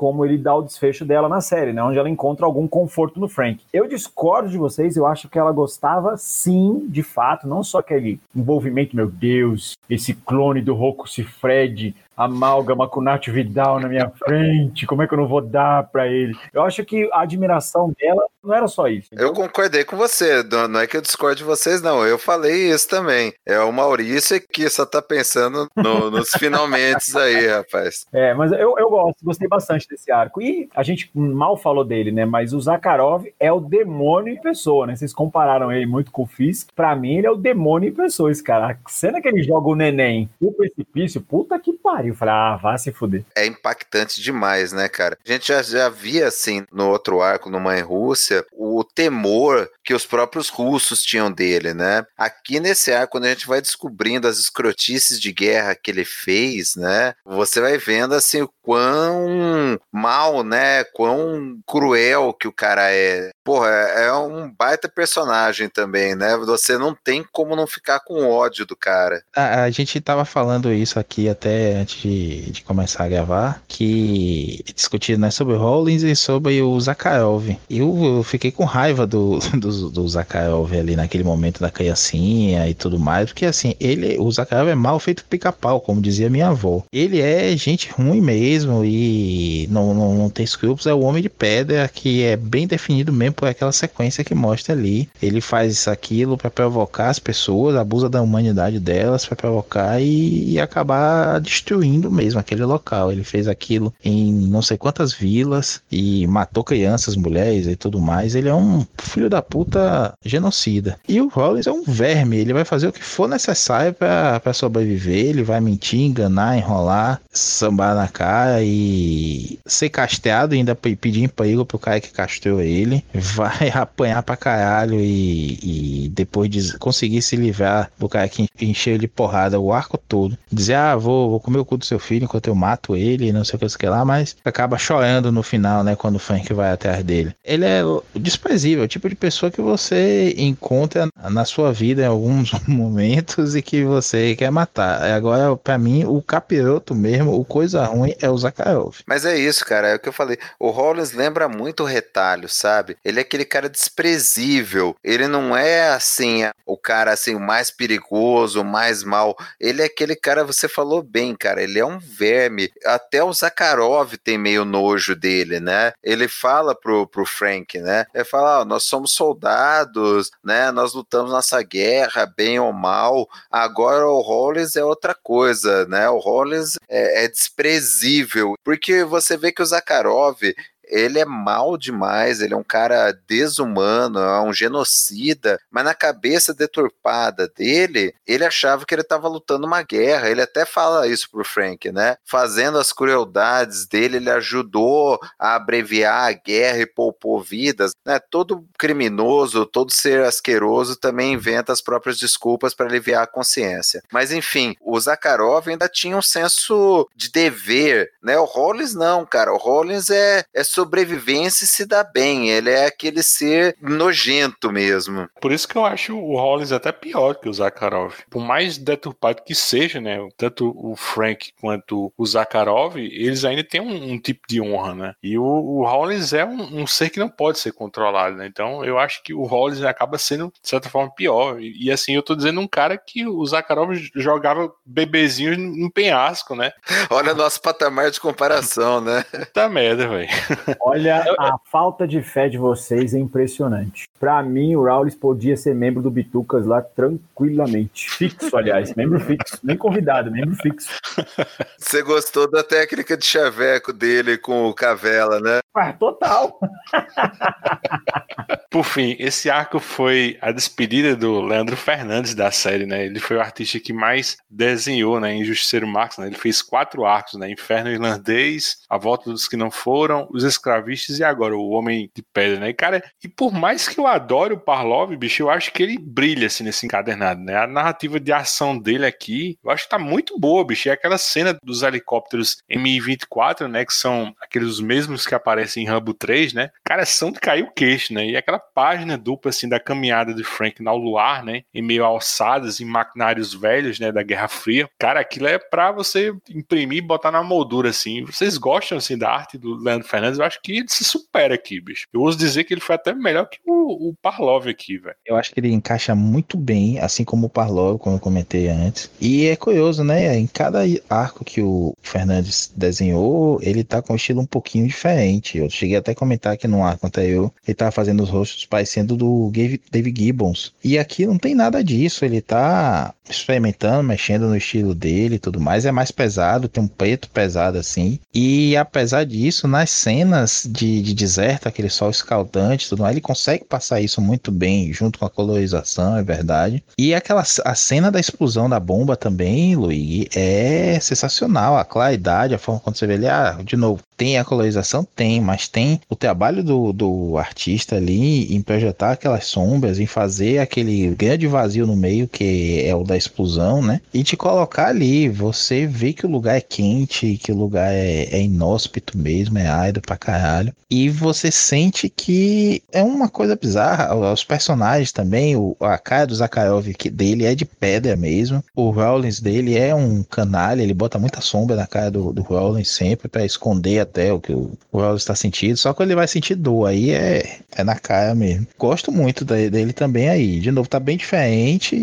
como ele dá o desfecho dela na série, né? Onde ela encontra algum conforto no Frank. Eu discordo de vocês, eu acho que ela gostava, sim, de fato, não só aquele envolvimento, meu Deus, esse clone do Rocco Siffredi, amálgama com Nath Vidal na minha frente, como é que eu não vou dar pra ele? Eu acho que a admiração dela não era só isso. Eu concordei com você, não é que eu discordo de vocês, não, eu falei isso também. É o Maurício que só tá pensando no, nos finalmente aí, rapaz. É, mas eu, eu gosto, gostei bastante desse arco. E a gente mal falou dele, né? Mas o Zakharov é o demônio em pessoa, né? Vocês compararam ele muito com o Fisk. Pra mim, ele é o demônio em pessoa, esse cara. A cena que ele joga o neném no precipício, puta que pariu. Eu falei, ah, vá se fuder. É impactante demais, né, cara? A gente já, já via, assim, no outro arco, no Mãe Rússia, o temor que os próprios russos tinham dele, né? Aqui nesse arco, quando a gente vai descobrindo as escrotices de guerra que ele fez, né? Você vai vendo, assim, o quão mal, né? Quão cruel que o cara é. Porra, é um baita personagem também, né? Você não tem como não ficar com ódio do cara. A, a gente tava falando isso aqui até antes de, de começar a gravar, que discutir, né, sobre o Rollins e sobre o Zakharov. Eu, eu fiquei com raiva do, do, do Zakharov ali naquele momento da criancinha e tudo mais, porque assim, ele, o Zakharov é mal feito pica-pau, como dizia minha avó. Ele é gente ruim mesmo e não, não, não tem escrúpulos, é o Homem de Pedra, que é bem definido mesmo por aquela sequência que mostra ali. Ele faz isso, aquilo pra provocar as pessoas, abusa da humanidade delas pra provocar e, e acabar destruindo mesmo aquele local. Ele fez aquilo em não sei quantas vilas e matou crianças, mulheres e tudo mais. Ele é um filho da puta genocida. E o Rollins é um verme, ele vai fazer o que for necessário pra, pra sobreviver, ele vai mentir, enganar, enrolar, sambar na cara e ser casteado e ainda pedir emprego pro cara que castrou ele. Vai apanhar pra caralho e, e depois de conseguir se livrar do cara que encheu de porrada o arco todo, dizer, ah, vou, vou comer o cu do seu filho enquanto eu mato ele, não sei o que, que lá, mas acaba chorando no final, né, quando o Frank vai atrás dele. Ele é desprezível, o tipo de pessoa que você encontra na sua vida em alguns momentos e que você quer matar. Agora, pra mim, o capiroto mesmo, o coisa ruim é o Zakharov. Mas é isso, cara, é o que eu falei. O Rollins lembra muito o Retalho, sabe? Ele é aquele cara desprezível. Ele não é, assim, o cara, assim, o mais perigoso, o mais mal. Ele é aquele cara, você falou bem, cara, ele é um verme. Até o Zakharov tem meio nojo dele, né? Ele fala pro, pro Frank, né? Ele fala, ó, nós somos soldados, né? Nós lutamos nossa guerra, bem ou mal. Agora o Rollins é outra coisa, né? O Rollins é, é desprezível. Porque você vê que o Zakharov, ele é mal demais, ele é um cara desumano, é um genocida, mas na cabeça deturpada dele, ele achava que ele estava lutando uma guerra. Ele até fala isso pro Frank, né? Fazendo as crueldades dele, ele ajudou a abreviar a guerra e poupou vidas, né? Todo criminoso, todo ser asqueroso também inventa as próprias desculpas para aliviar a consciência. Mas enfim, o Zakharov ainda tinha um senso de dever, né? O Rollins não, cara. O Rollins é, é sobrevivência e se dá bem. Ele é aquele ser nojento mesmo. Por isso que eu acho o Rollins até pior que o Zakharov. Por mais deturpado que seja, né? Tanto o Frank quanto o Zakharov, eles ainda têm um, um tipo de honra, né? E o, o Rollins é um, um ser que não pode ser controlado, né? Então eu acho que o Rollins acaba sendo, de certa forma, pior. E, e assim, eu tô dizendo um cara que o Zakharov jogava bebezinhos no penhasco, né? Olha nosso patamar de comparação, né? Puta merda, velho. Olha, a falta de fé de vocês é impressionante. Pra mim, o Rollins podia ser membro do Bitucas lá tranquilamente. Fixo, aliás. Membro fixo. Nem convidado, membro fixo. Você gostou da técnica de chaveco dele com o Cavela, né? Ah, total. Por fim, esse arco foi a despedida do Leandro Fernandes da série, né? Ele foi o artista que mais desenhou, né, em Justiceiro Max, né? Ele fez quatro arcos, né? Inferno Irlandês, A Volta dos Que Não Foram, Os Escravistas e agora o Homem de Pedra, né? E, cara, e por mais que eu adore o Parlov, bicho, eu acho que ele brilha, assim, nesse encadernado, né? A narrativa de ação dele aqui, eu acho que tá muito boa, bicho. E aquela cena dos helicópteros M I vinte e quatro, né? Que são aqueles mesmos que aparecem em Rambo três, né? Cara, são de cair o queixo, né? E aquela página dupla, assim, da caminhada de Frank ao luar, né? Em meio a alçadas e maquinários velhos, né? Da Guerra Fria. Cara, aquilo é pra você imprimir e botar na moldura, assim. Vocês gostam, assim, da arte do Leandro Fernandes? Eu acho que ele se supera aqui, bicho. Eu ouso dizer que ele foi até melhor que o, o Parlov aqui, velho. Eu acho que ele encaixa muito bem, assim como o Parlov, como eu comentei antes. E é curioso, né? Em cada arco que o Fernandes desenhou, ele tá com um estilo um pouquinho diferente. Eu cheguei até a comentar que no arco anterior, ele tava fazendo os rostos parecendo do Dave Gibbons. E aqui não tem nada disso. Ele tá experimentando, mexendo no estilo dele e tudo mais. É mais pesado, tem um preto pesado assim. E apesar disso, nas cenas de, de deserto, aquele sol escaldante e tudo mais, ele consegue passar isso muito bem, junto com a colorização, é verdade. E aquela a cena da explosão da bomba também, Luigi, é sensacional. A claridade, a forma quando você vê ele, ah, de novo, tem a colorização? Tem, mas tem o trabalho do, do artista ali em projetar aquelas sombras, em fazer aquele grande vazio no meio, que é o da explosão, né? E te colocar ali, você vê que o lugar é quente, que o lugar é, é inóspito mesmo, é árido pra caralho. E você sente que é uma coisa bizarra. Os personagens também, o, a cara do Zakharov dele é de pedra mesmo. O Rawlins dele é um canalha, ele bota muita sombra na cara do, do Rawlins sempre pra esconder até o que o, o Rawlins tá sentindo. Só que ele vai sentir dor, aí é, é na cara mesmo. Gosto muito da, dele também aí. De novo, tá bem diferente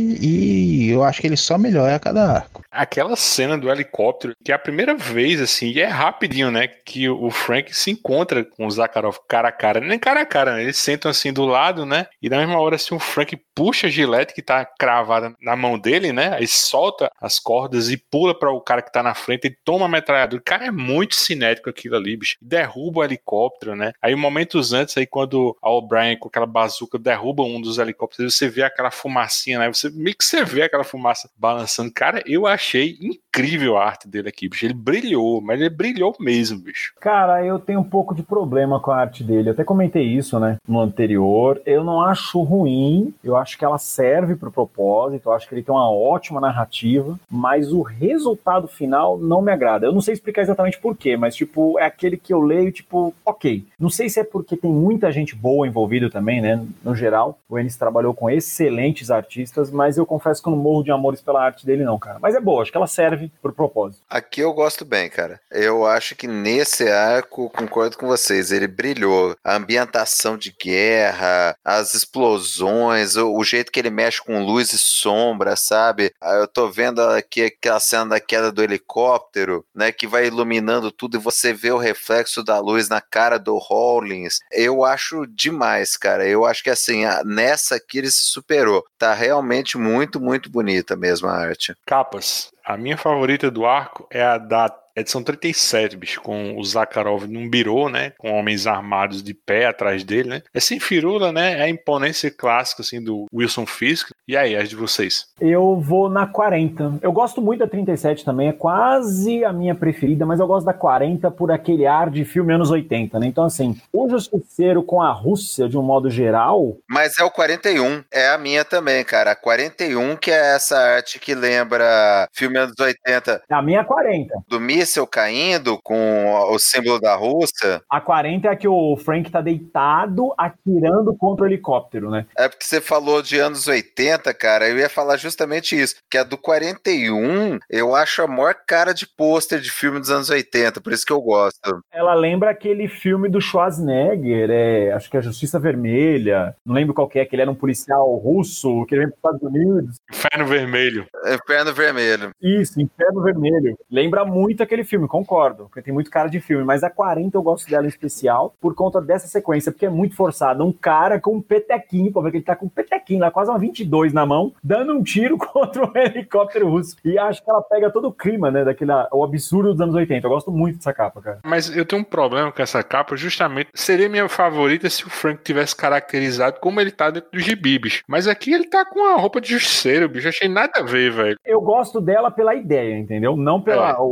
e eu acho que ele só melhora a cada arco. Aquela cena do helicóptero, que é a primeira vez, assim, e é rapidinho, né, que o Frank se encontra com o Zakharov cara a cara, nem cara a cara, né, eles sentam assim do lado, né, e na mesma hora, assim, o Frank puxa a gilete que tá cravada na mão dele, né, aí solta as cordas e pula para o cara que tá na frente e toma a metralhadora. O cara é muito cinético aquilo ali, bicho, derruba o helicóptero, né, aí momentos antes, aí quando a O'Brien com aquela bazuca derruba um dos helicópteros, você vê aquela fumacinha, né, você meio que você vê aquela fumaça balançando. Cara, eu achei incrível a arte dele aqui, bicho. Ele brilhou, mas ele brilhou mesmo, bicho. Cara, eu tenho um pouco de problema com a arte dele. Eu até comentei isso, né, no anterior. Eu não acho ruim, eu acho que ela serve pro propósito, eu acho que ele tem uma ótima narrativa, mas o resultado final não me agrada. Eu não sei explicar exatamente por quê, mas, tipo, é aquele que eu leio, tipo, ok. Não sei se é porque tem muita gente boa envolvida também, né, no geral. O Ennis trabalhou com excelentes artistas, mas eu confesso que eu não morro de amores pela arte dele, não, cara. Mas é boa, acho que ela serve pro propósito. Aqui eu gosto bem, cara. Eu acho que nesse arco, concordo com vocês, ele brilhou. A ambientação de guerra, as explosões, o, o jeito que ele mexe com luz e sombra, sabe? Eu tô vendo aqui aquela cena da queda do helicóptero, né, que vai iluminando tudo e você vê o reflexo da luz na cara do Rawlins. Eu acho demais, cara. Eu acho que assim, nessa aqui ele se superou. Tá realmente muito, muito bonita mesmo a arte. Capas. A minha favorita do arco é a da edição trinta e sete, bicho, com o Zakharov num birô, né, com homens armados de pé atrás dele, né. É sem firula, né, é a imponência clássica, assim, do Wilson Fisk. E aí, as de vocês? Eu vou na quarenta. Eu gosto muito da trinta e sete também, é quase a minha preferida, mas eu gosto da quarenta por aquele ar de filme anos oitenta, né. Então, assim, o Justiceiro com a Rússia, de um modo geral... Mas é o quarenta e um, é a minha também, cara. A quarenta e um, que é essa arte que lembra filme anos oitenta. A minha é a quarenta. Do míssil caindo com o símbolo da Rússia. A quarenta é a que o Frank tá deitado atirando contra o helicóptero, né? É porque você falou de anos oitenta, cara, eu ia falar justamente isso, que a do quarenta e um, eu acho a maior cara de pôster de filme dos anos oitenta, por isso que eu gosto. Ela lembra aquele filme do Schwarzenegger, é, acho que é Justiça Vermelha, não lembro qual que é, que ele era um policial russo, que ele vem para os Estados Unidos. Inferno Vermelho. Inferno Vermelho. Isso, Inferno Vermelho. Lembra muito aquele filme, concordo, porque tem muito cara de filme, mas a quarenta eu gosto dela em especial por conta dessa sequência, porque é muito forçada. Um cara com um petequinho, pô, ver que ele tá com um petequinho lá, quase uma vinte e dois na mão, dando um tiro contra um helicóptero russo. E acho que ela pega todo o clima, né, daquele, o absurdo dos anos oitenta. Eu gosto muito dessa capa, cara. Mas eu tenho um problema com essa capa, justamente, seria minha favorita se o Frank tivesse caracterizado como ele tá dentro do gibi, bicho. Mas aqui ele tá com a roupa de justiceiro, bicho. Achei nada a ver, velho. Eu gosto dela pela ideia, entendeu? Não pelo é, o resultado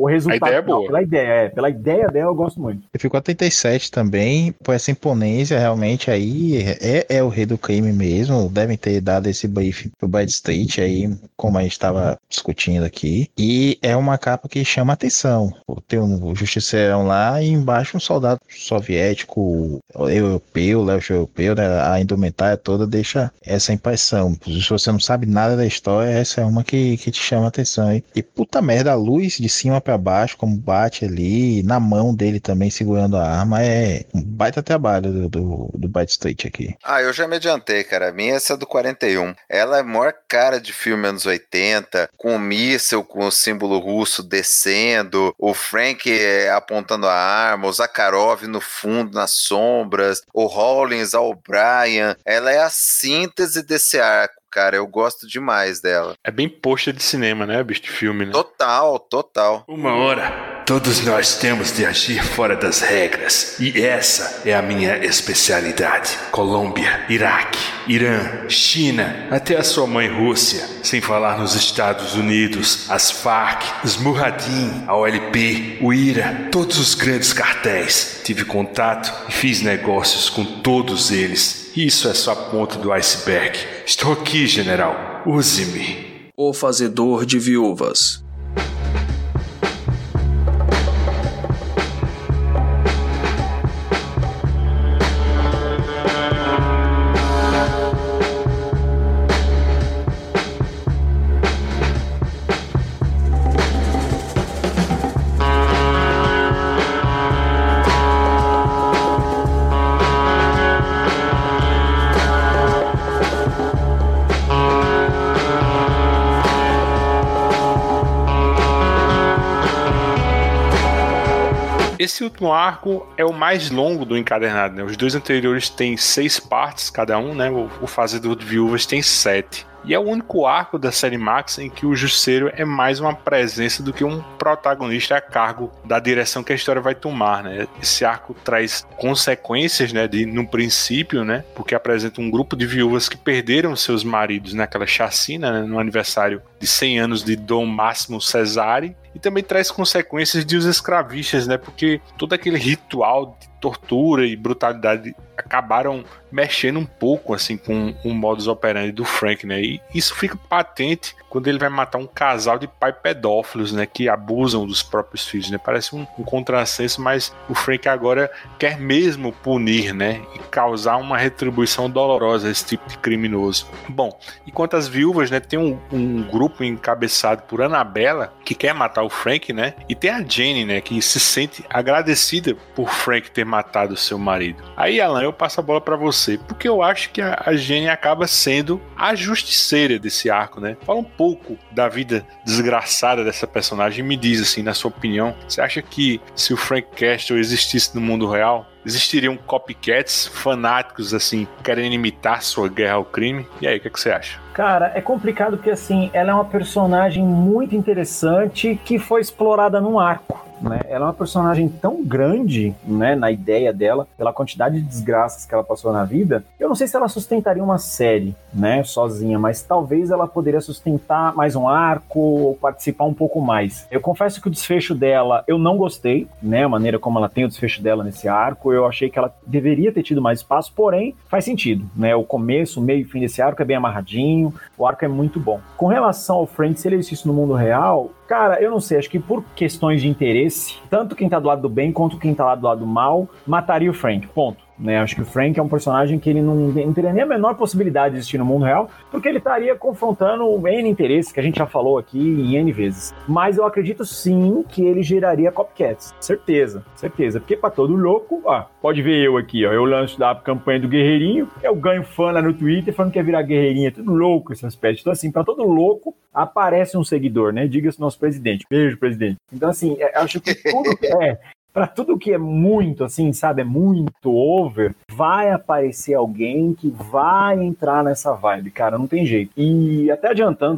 ideia é boa. Pela ideia, é. Pela ideia dela eu gosto muito. Ele ficou a trinta e sete também, por essa imponência realmente aí, é, é o rei do crime mesmo, devem ter dado esse brief pro Brad Street aí, como a gente estava discutindo aqui, e é uma capa que chama atenção. Tem um justiceirão lá e embaixo um soldado soviético, europeu, leste europeu, né? A indumentária toda deixa essa impressão. Se você não sabe nada da história, essa é uma que, que te chama a atenção. Hein? E puta merda, a luz de cima pra baixo, como bate ali, na mão dele também segurando a arma, é um baita trabalho do, do, do Brad Street aqui. Ah, eu já me adiantei, cara. A minha é essa do quarenta e um. Ela é a maior cara de filme anos oitenta, com o míssil, com o símbolo russo descendo, o Frank é, apontando a arma, o Zakharov no fundo, nas sombras, o Hollins, a O'Brien. Ela é a síntese desse arco, cara. Eu gosto demais dela. É bem posta de cinema, né, bicho, de filme, né? Total, total. Uma hora, todos nós temos de agir fora das regras. E essa é a minha especialidade. Colômbia, Iraque, Irã, China, até a sua mãe Rússia. Sem falar nos Estados Unidos, as Farc, os Mujahideen, a O L P, o I R A, todos os grandes cartéis. Tive contato e fiz negócios com todos eles. Isso é só a ponta do iceberg. Estou aqui, general. Use-me. O Fazedor de Viúvas. Esse último arco é o mais longo do encadernado, né? Os dois anteriores têm seis partes cada um, né? O, o Fazedor de Viúvas tem sete. E é o único arco da série Max em que o Justiceiro é mais uma presença do que um protagonista a cargo da direção que a história vai tomar, né? Esse arco traz consequências, né, de, no princípio, né, porque apresenta um grupo de viúvas que perderam seus maridos naquela chacina, né, no aniversário de cem anos de Dom Máximo Cesare, e também traz consequências de os escravistas, né, porque todo aquele ritual de tortura e brutalidade acabaram mexendo um pouco assim com o modus operandi do Frank, né? E isso fica patente quando ele vai matar um casal de pai pedófilos, né? Que abusam dos próprios filhos, né? Parece um, um contrassenso, mas o Frank agora quer mesmo punir, né? E causar uma retribuição dolorosa a esse tipo de criminoso. Bom, e quanto às viúvas, né? Tem um, um grupo encabeçado por Annabella que quer matar o Frank, né? E tem a Jenny, né? Que se sente agradecida por Frank ter matado seu marido. Aí, Alan, eu passo a bola pra você, porque eu acho que a, a Jenny acaba sendo a justiceira desse arco, né? Fala um pouco da vida desgraçada dessa personagem e me diz, assim, na sua opinião, você acha que se o Frank Castle existisse no mundo real, existiriam copycats fanáticos, assim, querendo imitar sua guerra ao crime? E aí, o que, é que você acha? Cara, é complicado porque, assim, ela é uma personagem muito interessante que foi explorada num arco, né? Ela é uma personagem tão grande, né, na ideia dela, pela quantidade de desgraças que ela passou na vida. Eu não sei se ela sustentaria uma série, né, sozinha, mas talvez ela poderia sustentar mais um arco ou participar um pouco mais. Eu confesso que o desfecho dela eu não gostei, né, a maneira como ela tem o desfecho dela nesse arco. Eu achei que ela deveria ter tido mais espaço, porém faz sentido, né? O começo, o meio e fim desse arco é bem amarradinho, o arco é muito bom. Com relação ao Frank, se ele existisse no mundo real, cara, eu não sei, acho que por questões de interesse, tanto quem tá do lado do bem quanto quem tá lá do lado do mal, mataria o Frank, ponto. Né, acho que o Frank é um personagem que ele não, não teria nem a menor possibilidade de existir no mundo real, porque ele estaria confrontando N interesses, que a gente já falou aqui em N vezes. Mas eu acredito sim que ele geraria copycats, certeza, certeza, porque pra todo louco, ó, pode ver eu aqui, ó, eu lanço da campanha do Guerreirinho, eu ganho fã lá no Twitter falando que quer virar guerreirinha, tudo louco esse aspecto. Então assim, pra todo louco aparece um seguidor, né, diga-se nosso presidente, beijo presidente. Então assim, acho que tudo é... Pra tudo que é muito, assim, sabe, é muito over, vai aparecer alguém que vai entrar nessa vibe, cara, não tem jeito. E até adiantando um pouco,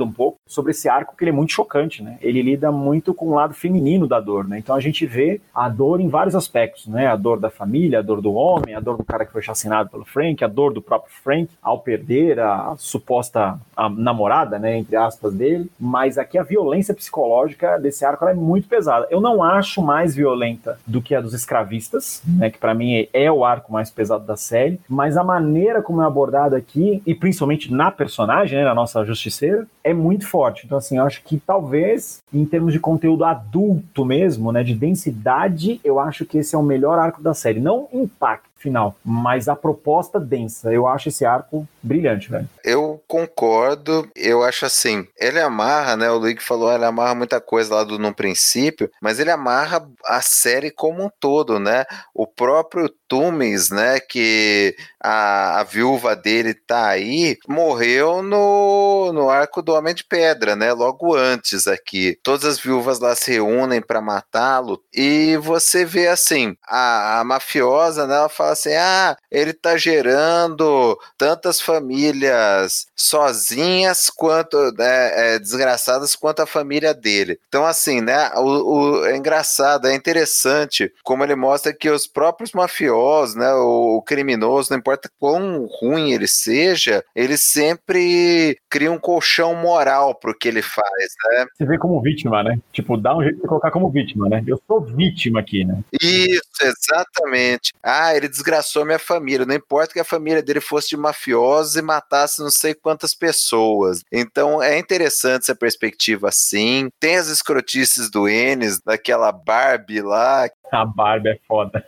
sobre esse arco que ele é muito chocante, né? Ele lida muito com o lado feminino da dor, né? Então a gente vê a dor em vários aspectos, né? A dor da família, a dor do homem, a dor do cara que foi chacinado pelo Frank, a dor do próprio Frank ao perder a suposta a namorada, né? Entre aspas dele. Mas aqui a violência psicológica desse arco ela é muito pesada. Eu não acho mais violenta do que a dos escravistas, né? Que pra mim é o arco mais pesado da série. Mas a maneira como é abordada aqui, e principalmente na personagem, né? Na nossa justiceira, é muito forte. Então, assim, eu acho que talvez, em termos de conteúdo adulto mesmo, né, de densidade, eu acho que esse é o melhor arco da série. Não impacto final, mas a proposta densa. Eu acho esse arco brilhante, velho. Eu concordo, eu acho assim, ele amarra, né, o Luigi falou, ele amarra muita coisa lá do No Princípio, mas ele amarra a série como um todo, né, o próprio Tumes, né, que a, a viúva dele tá aí, morreu no, no arco do Homem de Pedra, né, logo antes aqui. Todas as viúvas lá se reúnem para matá-lo, e você vê assim, a, a mafiosa, né, ela fala assim, ah, ele tá gerando tantas famílias sozinhas quanto, né, é, desgraçadas quanto a família dele. Então assim, né, o, o, é engraçado, é interessante como ele mostra que os próprios mafiosos, né, o, o criminoso, não importa quão ruim ele seja, ele sempre cria um colchão moral pro que ele faz, né? Você vê como vítima, né? Tipo, dá um jeito de colocar como vítima, né? Eu sou vítima aqui, né? Isso, exatamente. Ah, ele desgraçou minha família. Não importa que a família dele fosse de mafiosos e matasse não sei quantas pessoas. Então é interessante essa perspectiva assim. Tem as escrotices do Ennis, daquela Barbie lá. A Barbie é foda.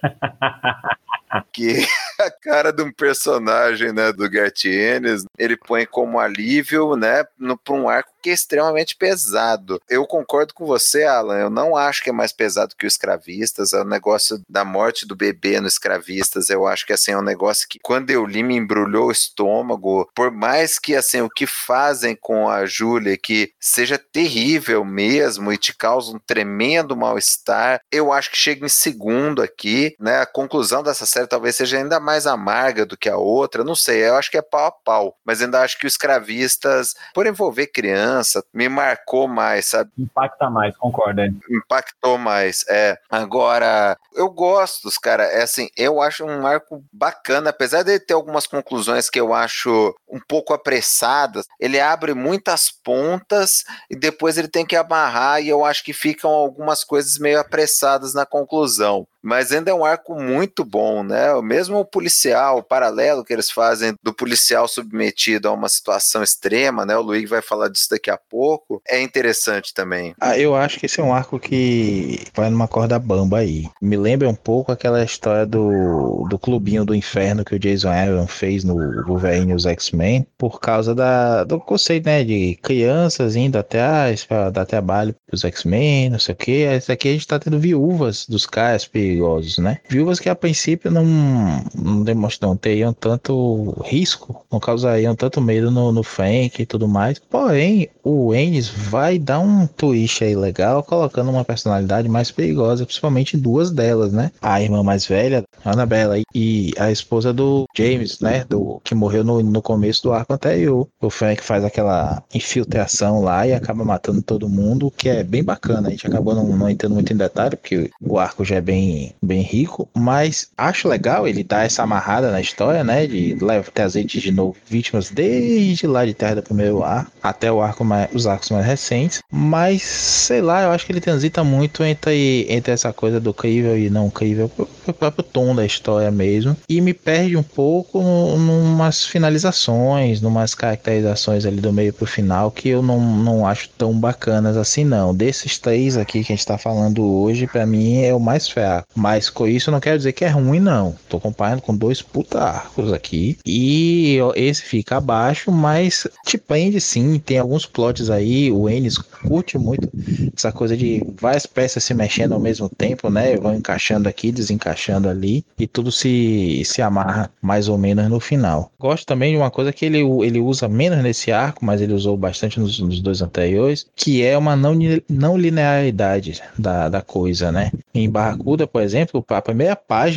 Que a cara de um personagem, né, do Garth Ennis, ele põe como alívio, né, para um arco que é extremamente pesado. Eu concordo com você, Alan, eu não acho que é mais pesado que o Escravistas, é o negócio da morte do bebê no Escravistas, eu acho que assim, é um negócio que quando eu li me embrulhou o estômago, por mais que assim, o que fazem com a Julia, que seja terrível mesmo e te causa um tremendo mal-estar, eu acho que chega em segundo aqui, né, a conclusão dessa série talvez seja ainda mais amarga do que a outra, não sei, eu acho que é pau a pau, mas ainda acho que o Escravistas, por envolver criança, me marcou mais, sabe? Impacta mais, concordo. Hein? Impactou mais, é. Agora, eu gosto dos caras, é assim, eu acho um arco bacana, apesar de ter algumas conclusões que eu acho um pouco apressadas, ele abre muitas pontas e depois ele tem que amarrar e eu acho que ficam algumas coisas meio apressadas na conclusão. Mas ainda é um arco muito bom, né? Mesmo o policial, o paralelo que eles fazem do policial submetido a uma situação extrema, né? O Luigi vai falar disso daqui a pouco, é interessante também. Ah, eu acho que esse é um arco que vai numa corda bamba aí. Me lembra um pouco aquela história do, do clubinho do inferno que o Jason Aaron fez no Wolverine e os X-Men, por causa da, do conceito, né? De crianças indo atrás para dar trabalho pros X-Men, não sei o que. Esse aqui a gente tá tendo viúvas dos caras perigosos, né? Viúvas que a princípio não, não demonstram, teriam tanto risco, não causariam tanto medo no, no Frank e tudo mais. Porém, o Ennis vai dar um twist aí legal, colocando uma personalidade mais perigosa, principalmente duas delas, né? A irmã mais velha, Annabella, e a esposa do James, né? Do, que morreu no, no começo do arco anterior. O Frank faz aquela infiltração lá e acaba matando todo mundo, que é bem bacana. A gente acabou não, não entrando muito em detalhe, porque o arco já é bem, bem rico, mas acho legal ele dar essa amarrada na história, né? De trazer de novo vítimas desde lá de terra do primeiro arco até o arco mais, os arcos mais recentes, mas sei lá, eu acho que ele transita muito entre, entre essa coisa do crível e não crível, o próprio tom da história mesmo, e me perde um pouco no, numas finalizações, numas caracterizações ali do meio pro final que eu não, não acho tão bacanas assim não. Desses três aqui que a gente tá falando hoje, pra mim é o mais fraco, mas com isso eu não quero dizer que é ruim não, tô comparando com dois puta arcos aqui, e esse fica abaixo, mas te prende sim, tem alguns plots aí, o Ennis curte muito essa coisa de várias peças se mexendo ao mesmo tempo, né, vão encaixando aqui, desencaixando ali, e tudo se, se amarra mais ou menos no final. Gosto também de uma coisa que ele, ele usa menos nesse arco, mas ele usou bastante nos, nos dois anteriores, que é uma não, não linearidade da, da coisa, né. Em Barracuda, por exemplo, a primeira página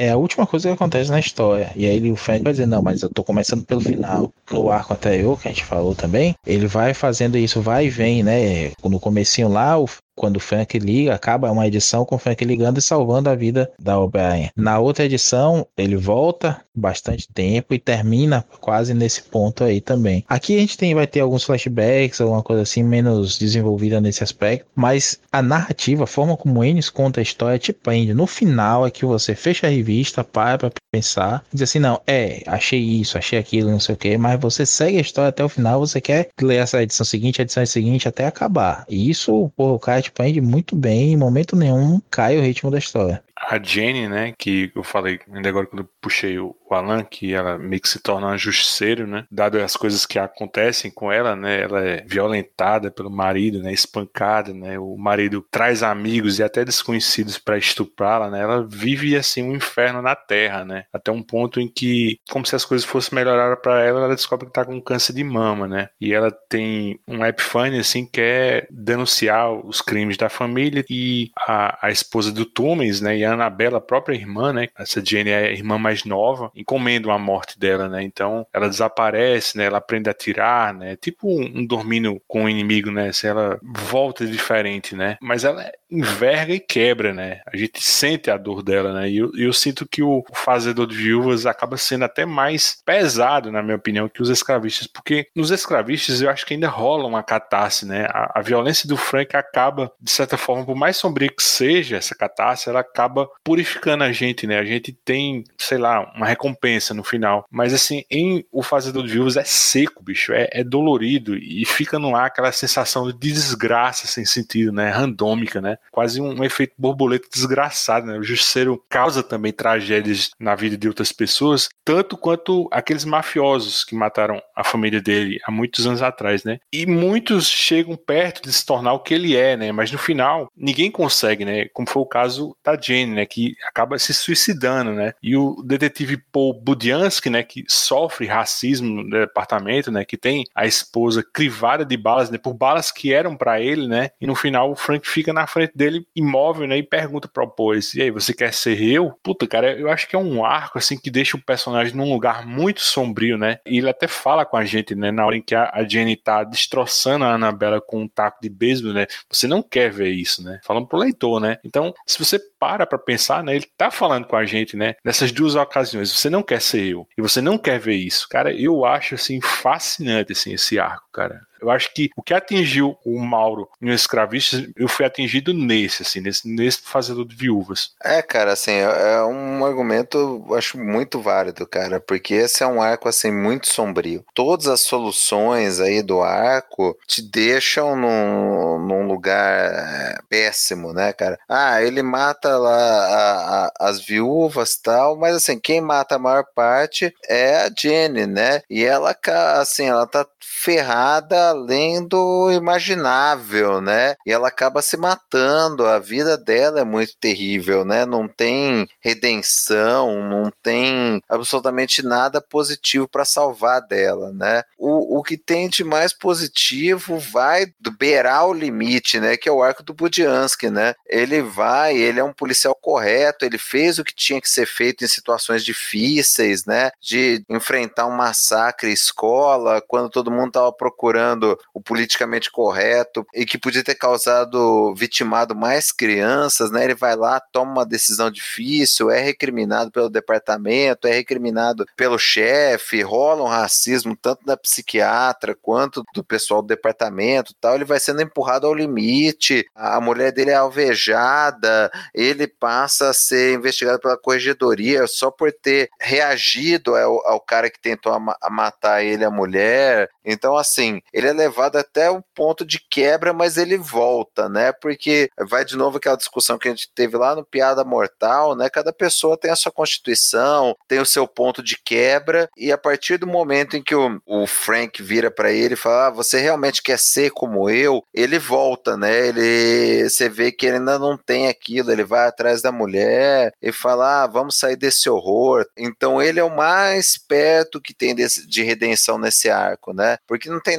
é a última coisa que acontece na história. E aí o Frank vai dizer, não, mas eu tô começando pelo final. No arco anterior, que a gente falou também, ele vai fazendo isso, vai e vem, né? No comecinho lá, o quando o Frank liga, acaba uma edição com o Frank ligando e salvando a vida da O'Brien. Na outra edição, ele volta bastante tempo e termina quase nesse ponto aí também. Aqui a gente tem, vai ter alguns flashbacks, alguma coisa assim, menos desenvolvida nesse aspecto, mas a narrativa, a forma como Ennis conta a história te prende. No final é que você fecha a revista, para pra pensar, diz assim, não, é, achei isso, achei aquilo, não sei o que, mas você segue a história até o final, você quer ler essa edição seguinte, a edição seguinte, até acabar. E isso, pô, o cara te prende muito bem, em momento nenhum cai o ritmo da história. A Jenny, né, que eu falei ainda agora quando eu puxei o Alan, que ela meio que se torna uma justiceira, né, dado as coisas que acontecem com ela, né, ela é violentada pelo marido, né, espancada, né, o marido traz amigos e até desconhecidos para estuprá-la, né, ela vive assim um inferno na terra, né, até um ponto em que, como se as coisas fossem melhorar para ela, ela descobre que tá com câncer de mama, né, e ela tem uma epifânia, assim, que é denunciar os crimes da família e a, a esposa do Tummens, né, e a Annabella, a própria irmã, né, essa Jenny é a irmã mais nova, encomendam a morte dela, né, então ela desaparece, né, ela aprende a atirar, né, tipo um, um dormindo com o inimigo, né, se ela volta diferente, né, mas ela enverga e quebra, né, a gente sente a dor dela, né, e eu, eu sinto que o Fazedor de Viúvas acaba sendo até mais pesado, na minha opinião, que os escravistas, porque nos escravistas eu acho que ainda rola uma catarse, né, a, a violência do Frank acaba, de certa forma, por mais sombria que seja essa catarse, ela acaba purificando a gente, né? A gente tem, sei lá, uma recompensa no final. Mas assim, em O Fazedor de Viúvas é seco, bicho. É, é dolorido e fica no ar aquela sensação de desgraça sem sentido, né? Randômica, né? Quase um, um efeito borboleta desgraçado, né? O Justiceiro causa também tragédias na vida de outras pessoas, tanto quanto aqueles mafiosos que mataram a família dele há muitos anos atrás, né? E muitos chegam perto de se tornar o que ele é, né? Mas no final, ninguém consegue, né? Como foi o caso da Jenny, né, que acaba se suicidando, né, e o detetive Paul Budiansky, né, que sofre racismo no departamento, né, que tem a esposa crivada de balas, né, por balas que eram pra ele, né, e no final o Frank fica na frente dele imóvel, né, e pergunta pro Paul, e aí, você quer ser eu? Puta, cara, eu acho que é um arco, assim, que deixa o personagem num lugar muito sombrio, né, e ele até fala com a gente, né, na hora em que a, a Jenny tá destroçando a Annabella com um taco de beisebol, né, você não quer ver isso, né, falando pro leitor, né, então, se você para pra pensar, né, ele tá falando com a gente, né, nessas duas ocasiões, você não quer ser eu, e você não quer ver isso, cara, eu acho, assim, fascinante, assim, esse arco, cara. Eu acho que o que atingiu o Mauro no Escravistas, eu fui atingido nesse, assim, nesse, nesse Fazedor de Viúvas. É, cara, assim, é um argumento, eu acho muito válido, cara, porque esse é um arco, assim, muito sombrio. Todas as soluções aí do arco te deixam num, num lugar péssimo, né, cara? Ah, ele mata lá a, a, as viúvas e tal, mas, assim, quem mata a maior parte é a Jenny, né? E ela, assim, ela tá ferrada além do imaginável, né? E ela acaba se matando, a vida dela é muito terrível, né? Não tem redenção, não tem absolutamente nada positivo para salvar dela, né? O, o que tem de mais positivo vai do beirar o limite, né? Que é o arco do Budiansky, né? Ele vai, ele é um policial correto, ele fez o que tinha que ser feito em situações difíceis, né? De enfrentar um massacre em escola, quando todo mundo estava procurando o politicamente correto e que podia ter causado, vitimado mais crianças, né? Ele vai lá, toma uma decisão difícil, é recriminado pelo departamento, é recriminado pelo chefe, rola um racismo tanto da psiquiatra quanto do pessoal do departamento, tal. Ele vai sendo empurrado ao limite, a mulher dele é alvejada, ele passa a ser investigado pela corregedoria só por ter reagido ao, ao cara que tentou a, a matar ele, a mulher. Então, assim, ele é levado até o ponto de quebra, mas ele volta, né? Porque vai de novo aquela discussão que a gente teve lá no Piada Mortal, né? Cada pessoa tem a sua constituição, tem o seu ponto de quebra, e a partir do momento em que o, o Frank vira pra ele e fala, ah, você realmente quer ser como eu? Ele volta, né? Ele, você vê que ele ainda não tem aquilo, ele vai atrás da mulher e fala, ah, vamos sair desse horror. Então ele é o mais perto que tem desse, de redenção nesse arco, né? Porque não tem nada para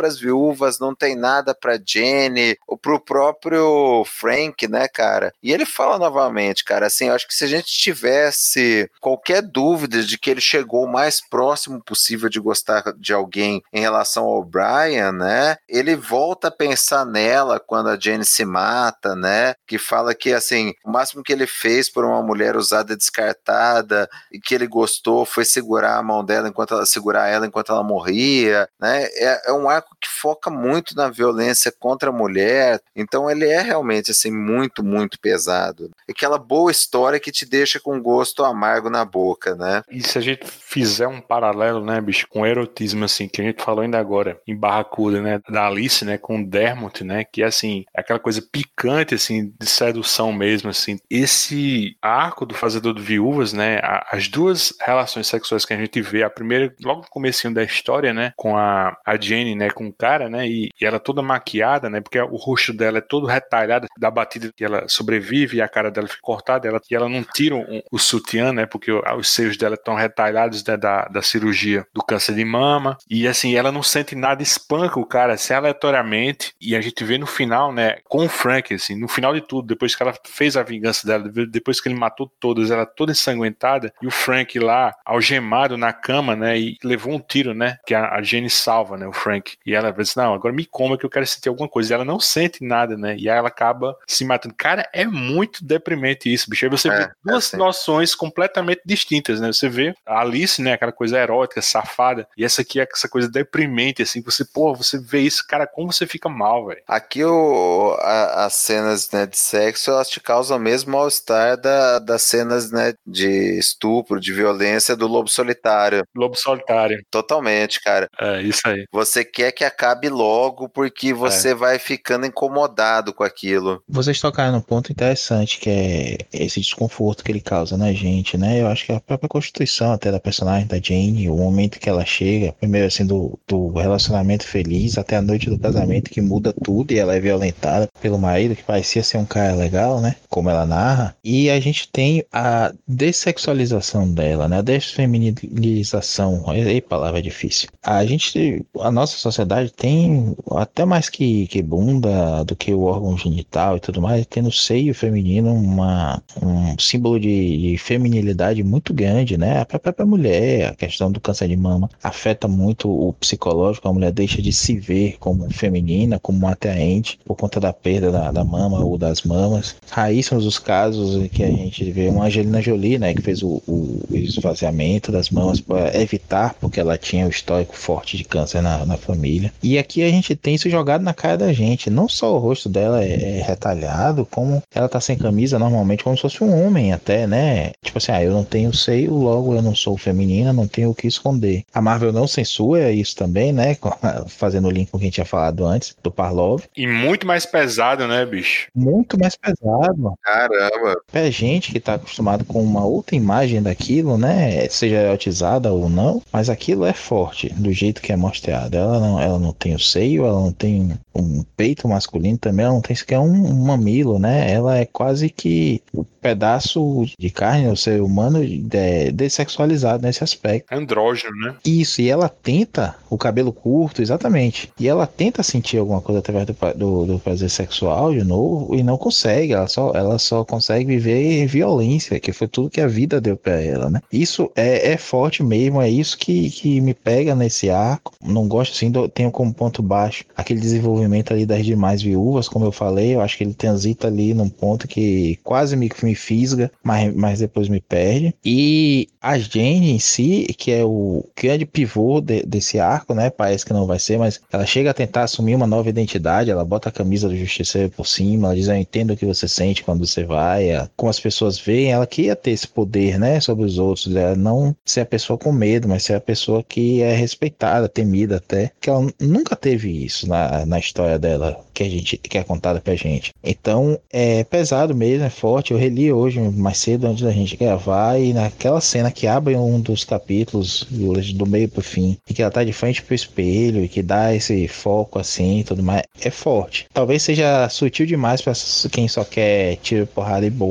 pras viúvas, não tem nada pra Jenny, ou pro próprio Frank, né, cara? E ele fala novamente, cara, assim, eu acho que se a gente tivesse qualquer dúvida de que ele chegou o mais próximo possível de gostar de alguém em relação ao Brian, né, ele volta a pensar nela quando a Jenny se mata, né, que fala que, assim, o máximo que ele fez por uma mulher usada e descartada e que ele gostou foi segurar a mão dela enquanto ela, segurar ela enquanto ela morria, né, é, é um arco que foca muito na violência contra a mulher, então ele é realmente, assim, muito, muito pesado. Aquela boa história que te deixa com gosto amargo na boca, né. E se a gente fizer um paralelo, né, bicho, com o erotismo, assim, que a gente falou ainda agora, em Barracuda, né, da Alice, né, com o Dermot, né, que, assim, é aquela coisa picante, assim, de sedução mesmo, assim. Esse arco do Fazedor de Viúvas, né, as duas relações sexuais que a gente vê, a primeira, logo no comecinho da história, né, com a, a Jenny, né, com o cara, né, e, e ela toda maquiada, né, porque o rosto dela é todo retalhado da batida que ela sobrevive e a cara dela fica cortada, ela, e ela não tira o, o sutiã, né, porque os seios dela estão retalhados, né, da, da cirurgia do câncer de mama, e assim, ela não sente nada, espanca o cara, assim, aleatoriamente, e a gente vê no final, né, com o Frank, assim, no final de tudo, depois que ela fez a vingança dela, depois que ele matou todas, ela toda ensanguentada, e o Frank lá, algemado na cama, né, e levou um tiro, né, que a, a Jenny salva, né, o Frank, e ela diz, não, agora me coma que eu quero sentir alguma coisa, e ela não sente nada, né, e aí ela acaba se matando. Cara, é muito deprimente isso, bicho, aí você É, vê duas é, sim. noções completamente distintas, né, você vê a Alice, né, aquela coisa erótica, safada, e essa aqui é essa coisa deprimente, assim, você, pô, você vê isso, cara, como você fica mal, velho. Aqui o, a- as cenas, né, de sexo, elas te causam o mesmo mal-estar da, das cenas, né, de estupro, de violência do Lobo Solitário. Lobo Solitário. Totalmente, cara. É, isso aí. Você quer que acabe logo porque você vai ficando incomodado com aquilo. Vocês tocaram num ponto interessante, que é esse desconforto que ele causa na gente, né? Eu acho que a própria constituição até da personagem da Jane, o momento que ela chega, primeiro assim, do, do relacionamento feliz até a noite do casamento, que muda tudo e ela é violentada pelo marido, que parecia ser um cara legal, né? Como ela narra. E a gente tem a dessexualização dela, né? A desfeminilização. Aí palavra difícil. A gente, a nossa sociedade tem até mais que, que bunda do que o órgão genital e tudo mais, tem no seio feminino uma, um símbolo de, de feminilidade muito grande, né? A própria mulher, a questão do câncer de mama afeta muito o psicológico, a mulher deixa de se ver como feminina, como atraente, por conta da perda da, da mama ou das mamas. Raríssimos os casos em que a gente vê uma Angelina Jolie, né, que fez o, o esvaziamento das mamas para evitar, porque ela tinha um histórico forte de câncer na, na família. E aqui a gente tem isso jogado na cara da gente. Não só o rosto dela é, é retalhado, como ela tá sem camisa normalmente, como se fosse um homem até, né? Tipo assim, ah, eu não tenho seio, logo eu não sou feminina, não tenho o que esconder. A Marvel não censura isso também, né? Fazendo o link com o que a gente tinha falado antes, do Parlov. E muito mais pesado, né, bicho? Muito mais pesado. Caramba. Pra gente que tá acostumado com uma outra imagem daquilo, né? Seja erotizada ou não, mas aquilo é forte, do jeito que é mostrado. Ela não, ela não tem o seio, ela não tem um peito masculino também, ela não tem sequer um, um mamilo, né? Ela é quase que um pedaço de carne, o ser humano é dessexualizado nesse aspecto. Andrógeno, né? Isso, e ela tenta, o cabelo curto, exatamente, e ela tenta sentir alguma coisa através do, do, do prazer sexual de novo, e não consegue, ela só, ela só consegue viver em violência, que foi tudo que a vida deu pra ela, né? Isso é, é forte mesmo, é isso que, que me pega nesse arco. Não gosto assim, do, tenho como ponto baixo aquele desenvolvimento ali das demais viúvas, como eu falei, eu acho que ele transita ali num ponto que quase me, me fisga, mas, mas depois me perde. E a Jane em si, que é o grande pivô de, desse arco, né? Parece que não vai ser, mas ela chega a tentar assumir uma nova identidade, ela bota a camisa do Justiceiro por cima, ela diz, eu entendo o que você sente quando você vai, ela, como as pessoas veem, ela queria ter esse poder, né, sobre os outros, ela não ser a pessoa com medo, mas ser a pessoa que é respeitada, temida até, que ela nunca teve isso na, na história dela, que a gente, que é contada pra gente. Então, é pesado mesmo, é forte, eu reli hoje, mais cedo, antes da gente gravar, e naquela cena que abre um dos capítulos, do meio pro fim, e que ela tá de frente pro espelho, e que dá esse foco assim, tudo mais, é forte. Talvez seja sutil demais pra quem só quer tiro, porrada e bomba,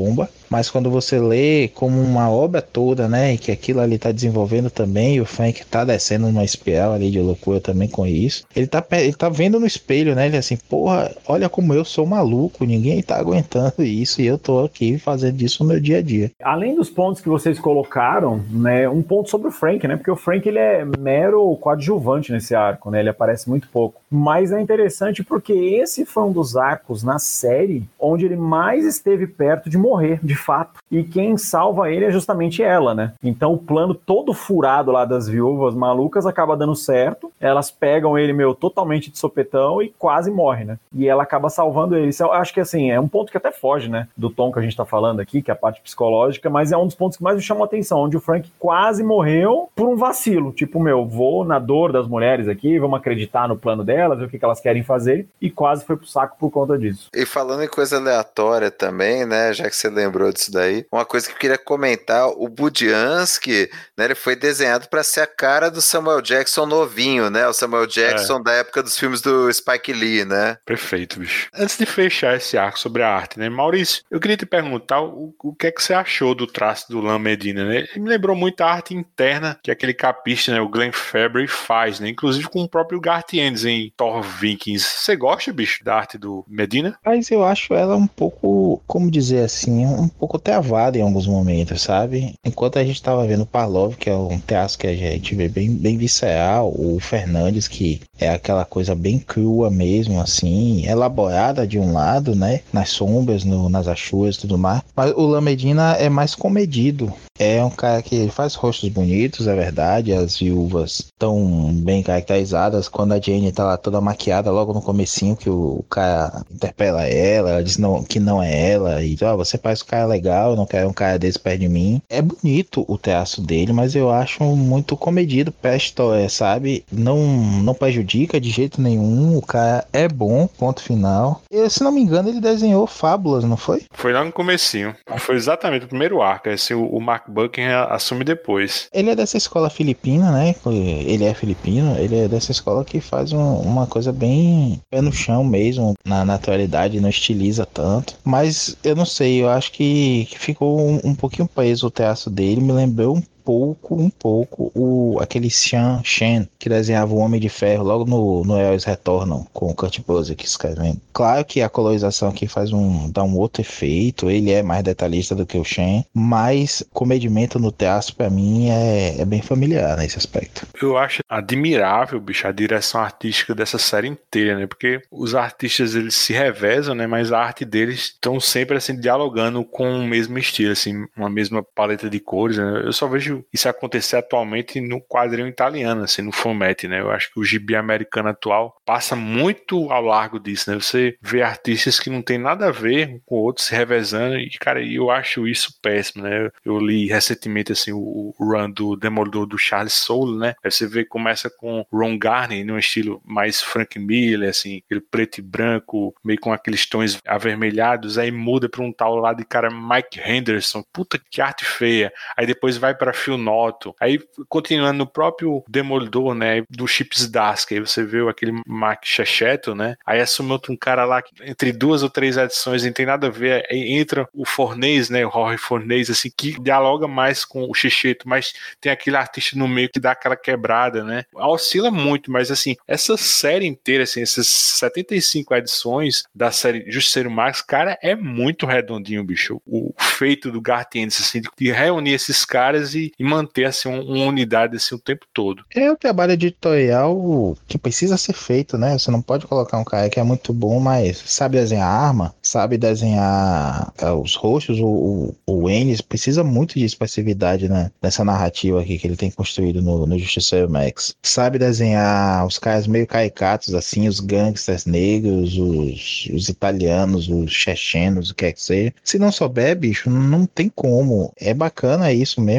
mas quando você lê como uma obra toda, né, e que aquilo ali tá desenvolvendo também, e o Frank tá descendo numa espiral ali de loucura também com isso, ele tá, ele tá vendo no espelho, né, ele assim, porra, olha como eu sou maluco, ninguém tá aguentando isso, e eu tô aqui fazendo isso no meu dia a dia. Além dos pontos que vocês colocaram, né, um ponto sobre o Frank, né, porque o Frank, ele é mero coadjuvante nesse arco, né, ele aparece muito pouco, mas é interessante porque esse foi um dos arcos na série onde ele mais esteve perto de morrer, de fato, e quem salva ele é justamente ela, né, então o plano todo furado lá das viúvas malucas acaba dando certo, elas pegam ele, meu, totalmente de sopetão e quase morre, né, e ela acaba salvando ele. Isso eu acho que, assim, é um ponto que até foge, né, do tom que a gente tá falando aqui, que é a parte psicológica, mas é um dos pontos que mais me chamou a atenção, onde o Frank quase morreu por um vacilo, tipo, meu, vou na dor das mulheres aqui, vamos acreditar no plano delas, ver o que, que elas querem fazer, e quase foi pro saco por conta disso. E falando em coisa aleatória também, né, já que você lembrou disso daí, uma coisa que eu queria comentar, o Budiansky, né, ele foi desenhado para ser a cara do Samuel Jackson novinho, né, o Samuel Jackson é. da época dos filmes do Spike Lee, né. Perfeito, bicho. Antes de fechar esse arco sobre a arte, né, Maurício, eu queria te perguntar o, o que é que você achou do traço do Lan Medina, né, ele me lembrou muito a arte interna que aquele capista, né, o Glenn Fabry faz, né, inclusive com o próprio Garth Ennis em Thor Vikings. Você gosta, bicho, da arte do Medina? Mas eu acho ela um pouco, como dizer assim, um pouco travada em alguns momentos, sabe? Enquanto a gente tava vendo o Parlov, que é um traço que a gente vê bem, bem visceral, o Fernandes, que é aquela coisa bem crua mesmo, assim, elaborada de um lado, né, nas sombras, no, nas achuras e tudo mais, mas o Lan Medina é mais comedido. É um cara que faz rostos bonitos, é verdade, as viúvas estão bem caracterizadas, quando a Jane tá lá toda maquiada logo no comecinho, que o cara interpela ela, ela diz não, que não é ela, e ó, oh, você parece um cara legal, eu não quero um cara desse perto de mim. É bonito o traço dele, mas eu acho muito comedido pra história, sabe? Não, não prejudica de jeito nenhum, o cara é bom, ponto final. E, se não me engano, ele desenhou Fábulas, não foi? Foi lá no comecinho, foi exatamente o primeiro arco, esse o, o Mark Buckingham assume depois. Ele é dessa escola filipina, né? Ele é filipino, ele é dessa escola que faz um, uma coisa bem pé no chão mesmo, na naturalidade, não estiliza tanto. Mas eu não sei, eu acho que, que ficou um, um pouquinho preso o traço dele, me lembrou um pouco, um pouco, o, aquele Sean Shen, que desenhava o Homem de Ferro logo no, no Heróis Retornam, com o Kurt Busiek escrevendo. Claro que a colorização aqui faz um, dá um outro efeito, ele é mais detalhista do que o Shen, mas o comedimento no traço, pra mim, é, é bem familiar nesse aspecto. Eu acho admirável, bicho, a direção artística dessa série inteira, né, porque os artistas, eles se revezam, né, mas a arte deles estão sempre, assim, dialogando com o mesmo estilo, assim, uma mesma paleta de cores, né. Eu só vejo isso acontecer atualmente no quadrinho italiano, assim, no Fumetti, né? Eu acho que o gibi americano atual passa muito ao largo disso, né? Você vê artistas que não tem nada a ver com outros se revezando e, cara, eu acho isso péssimo, né? Eu li recentemente, assim, o run do Demolidor do Charles Soule, né? Aí você vê que começa com Ron Garney, num estilo mais Frank Miller, assim, aquele preto e branco, meio com aqueles tons avermelhados, aí muda pra um tal lá de cara Mike Henderson, puta que arte feia. Aí depois vai pra Phil Noto, aí continuando no próprio Demolidor, né, do Chip Zdarsky, aí você vê aquele Mark Checheto, né, aí assume outro um cara lá que entre duas ou três edições não tem nada a ver, aí entra o Fornés, né, o Rory Fornés, assim, que dialoga mais com o Checheto, mas tem aquele artista no meio que dá aquela quebrada, né, oscila muito, mas assim, essa série inteira, assim, essas setenta e cinco edições da série Justiceiro Max, cara, é muito redondinho, bicho, o feito do Garth Ennis, assim, de reunir esses caras e e manter assim um, uma unidade assim o tempo todo. É o trabalho editorial que precisa ser feito, né? Você não pode colocar um cara que é muito bom, mas sabe desenhar arma, sabe desenhar é, os rostos, o, o, o Ennis precisa muito de expressividade, né? Nessa narrativa aqui que ele tem construído no, no Justiceiro Max. Sabe desenhar os caras meio caricatos, assim, os gangsters negros, os, os italianos, os chechenos, o que é que seja. Se não souber, bicho, não tem como. É bacana isso mesmo que você falou.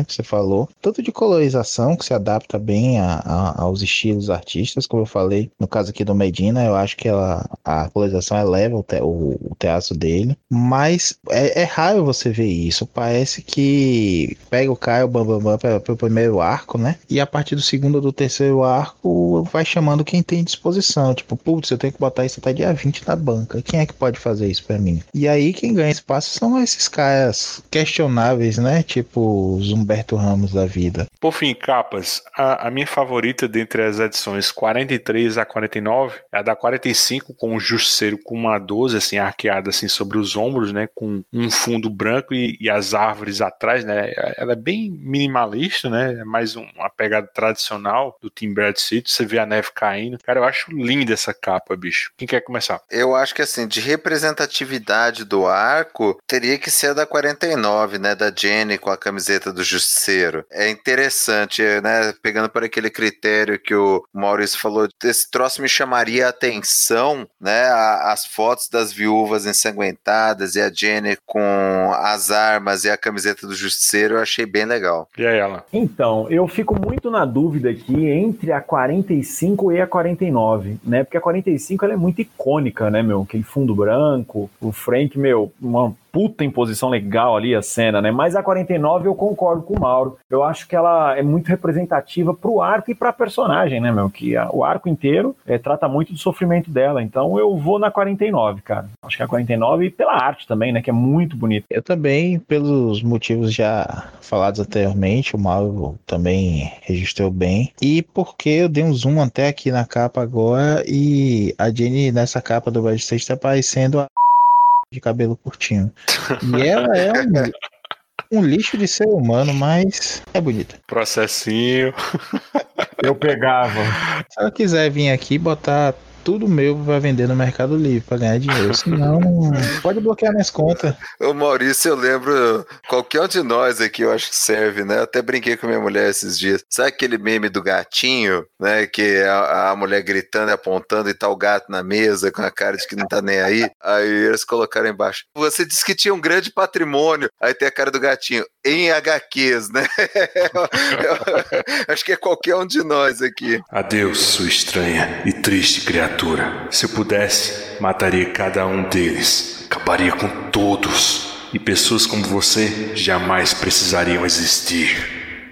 falou, tanto de colorização, que se adapta bem a, a, aos estilos artistas, como eu falei, no caso aqui do Medina, eu acho que ela, a colorização eleva o, te, o, o teatro dele, mas é, é raro você ver isso, parece que pega o Caio Bambambam para o primeiro arco, né, e a partir do segundo ou do terceiro arco vai chamando quem tem disposição, tipo, putz, eu tenho que botar isso até dia vinte na banca, quem é que pode fazer isso pra mim? E aí quem ganha espaço são esses caras questionáveis, né, tipo os Humberto Ramos da vida. Por fim, capas, a, a minha favorita dentre as edições quarenta e três a quarenta e nove é a da quarenta e cinco, com o Justiceiro com uma doze, assim, arqueada assim, sobre os ombros, né, com um fundo branco e, e as árvores atrás, né, ela é bem minimalista, né, é mais um, uma pegada tradicional do Tim Bradstreet, você vê a neve caindo. Cara, eu acho linda essa capa, bicho. Quem quer começar? Eu acho que, assim, de representatividade do arco, teria que ser a da quarenta e nove, né, da Jenny com a camiseta do Justiceiro. É interessante, né, pegando por aquele critério que o Maurício falou, esse troço me chamaria a atenção, né, as fotos das viúvas ensanguentadas e a Jenny com as armas e a camiseta do Justiceiro, eu achei bem legal. E aí, ela? Então, eu fico muito na dúvida aqui entre a quarenta e cinco e a quarenta e nove, né, porque a quarenta e cinco ela é muito icônica, né, meu, aquele fundo branco, o Frank, meu, uma puta imposição legal ali a cena, né? Mas a quarenta e nove eu concordo com o Mauro. Eu acho que ela é muito representativa pro arco e pra personagem, né, meu? Que a, o arco inteiro é, trata muito do sofrimento dela. Então eu vou na quarenta e nove, cara. Acho que a quarenta e nove pela arte também, né? Que é muito bonita. Eu também, pelos motivos já falados anteriormente, o Mauro também registrou bem. E porque eu dei um zoom até aqui na capa agora e a Jenny nessa capa do Bad State tá parecendo a de cabelo curtinho. E ela é um, um lixo de ser humano, mas é bonita. Processinho. Eu pegava. Se ela quiser vir aqui e botar tudo meu pra vender no Mercado Livre pra ganhar dinheiro, senão pode bloquear minhas contas. O Maurício, eu lembro, qualquer um de nós aqui eu acho que serve, né? Eu até brinquei com minha mulher esses dias. Sabe aquele meme do gatinho, né? Que a, a mulher gritando e apontando e tá o gato na mesa com a cara de que não tá nem aí. Aí eles colocaram embaixo. Você disse que tinha um grande patrimônio. Aí tem a cara do gatinho. Em H Qs, né? eu, eu, acho que é qualquer um de nós aqui. Adeus, sua estranha e triste criatura. Se eu pudesse, mataria cada um deles. Acabaria com todos. E pessoas como você jamais precisariam existir.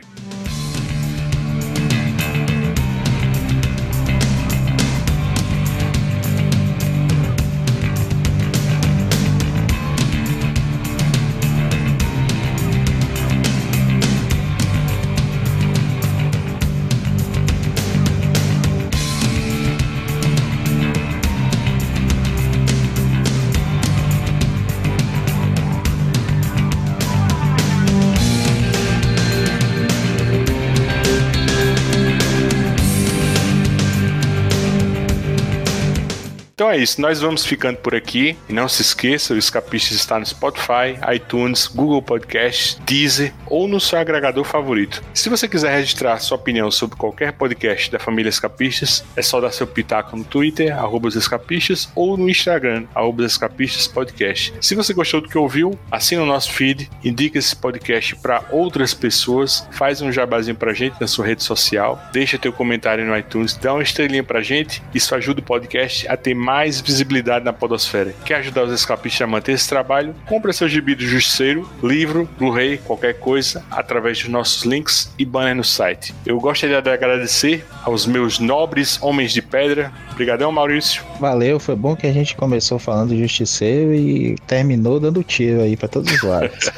Então é isso, nós vamos ficando por aqui. E não se esqueça, o Escapistas está no Spotify, iTunes, Google Podcasts, Deezer ou no seu agregador favorito. Se você quiser registrar sua opinião sobre qualquer podcast da família Escapistas, é só dar seu pitaco no Twitter, arroba os escapistas, ou no Instagram, arroba os escapistas podcast. Se você gostou do que ouviu, assina o nosso feed, indica esse podcast para outras pessoas, faz um jabazinho pra gente na sua rede social, deixa teu comentário no iTunes, dá uma estrelinha pra gente, isso ajuda o podcast a ter mais visibilidade na podosfera. Quer ajudar os escapistas a manter esse trabalho? Compre seu gibi do Justiceiro, livro, Blu-ray, qualquer coisa, através dos nossos links e banner no site. Eu gostaria de agradecer aos meus nobres homens de pedra. Obrigadão, Maurício. Valeu, foi bom que a gente começou falando de Justiceiro e terminou dando tiro aí pra todos os lados.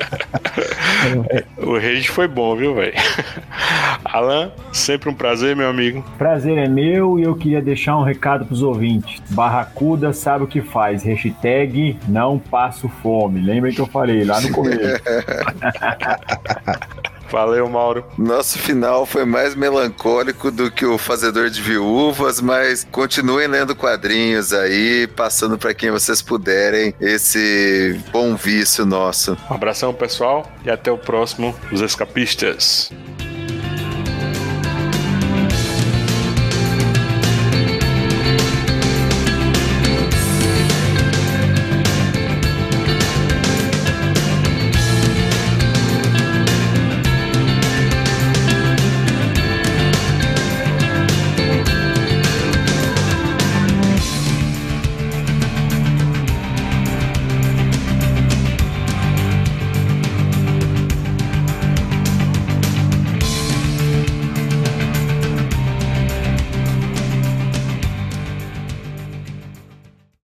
O rage foi bom, viu, velho? Alan, sempre um prazer, meu amigo. Prazer é meu e eu queria deixar um recado pros ouvintes. Barracuda sabe o que faz. Hashtag não passo fome. Lembrem que eu falei lá no começo. Valeu, Mauro. Nosso final foi mais melancólico do que o Fazedor de Viúvas, mas continuem lendo quadrinhos aí, passando para quem vocês puderem esse bom vício nosso. Um abração, pessoal, e até o próximo, Os Escapistas.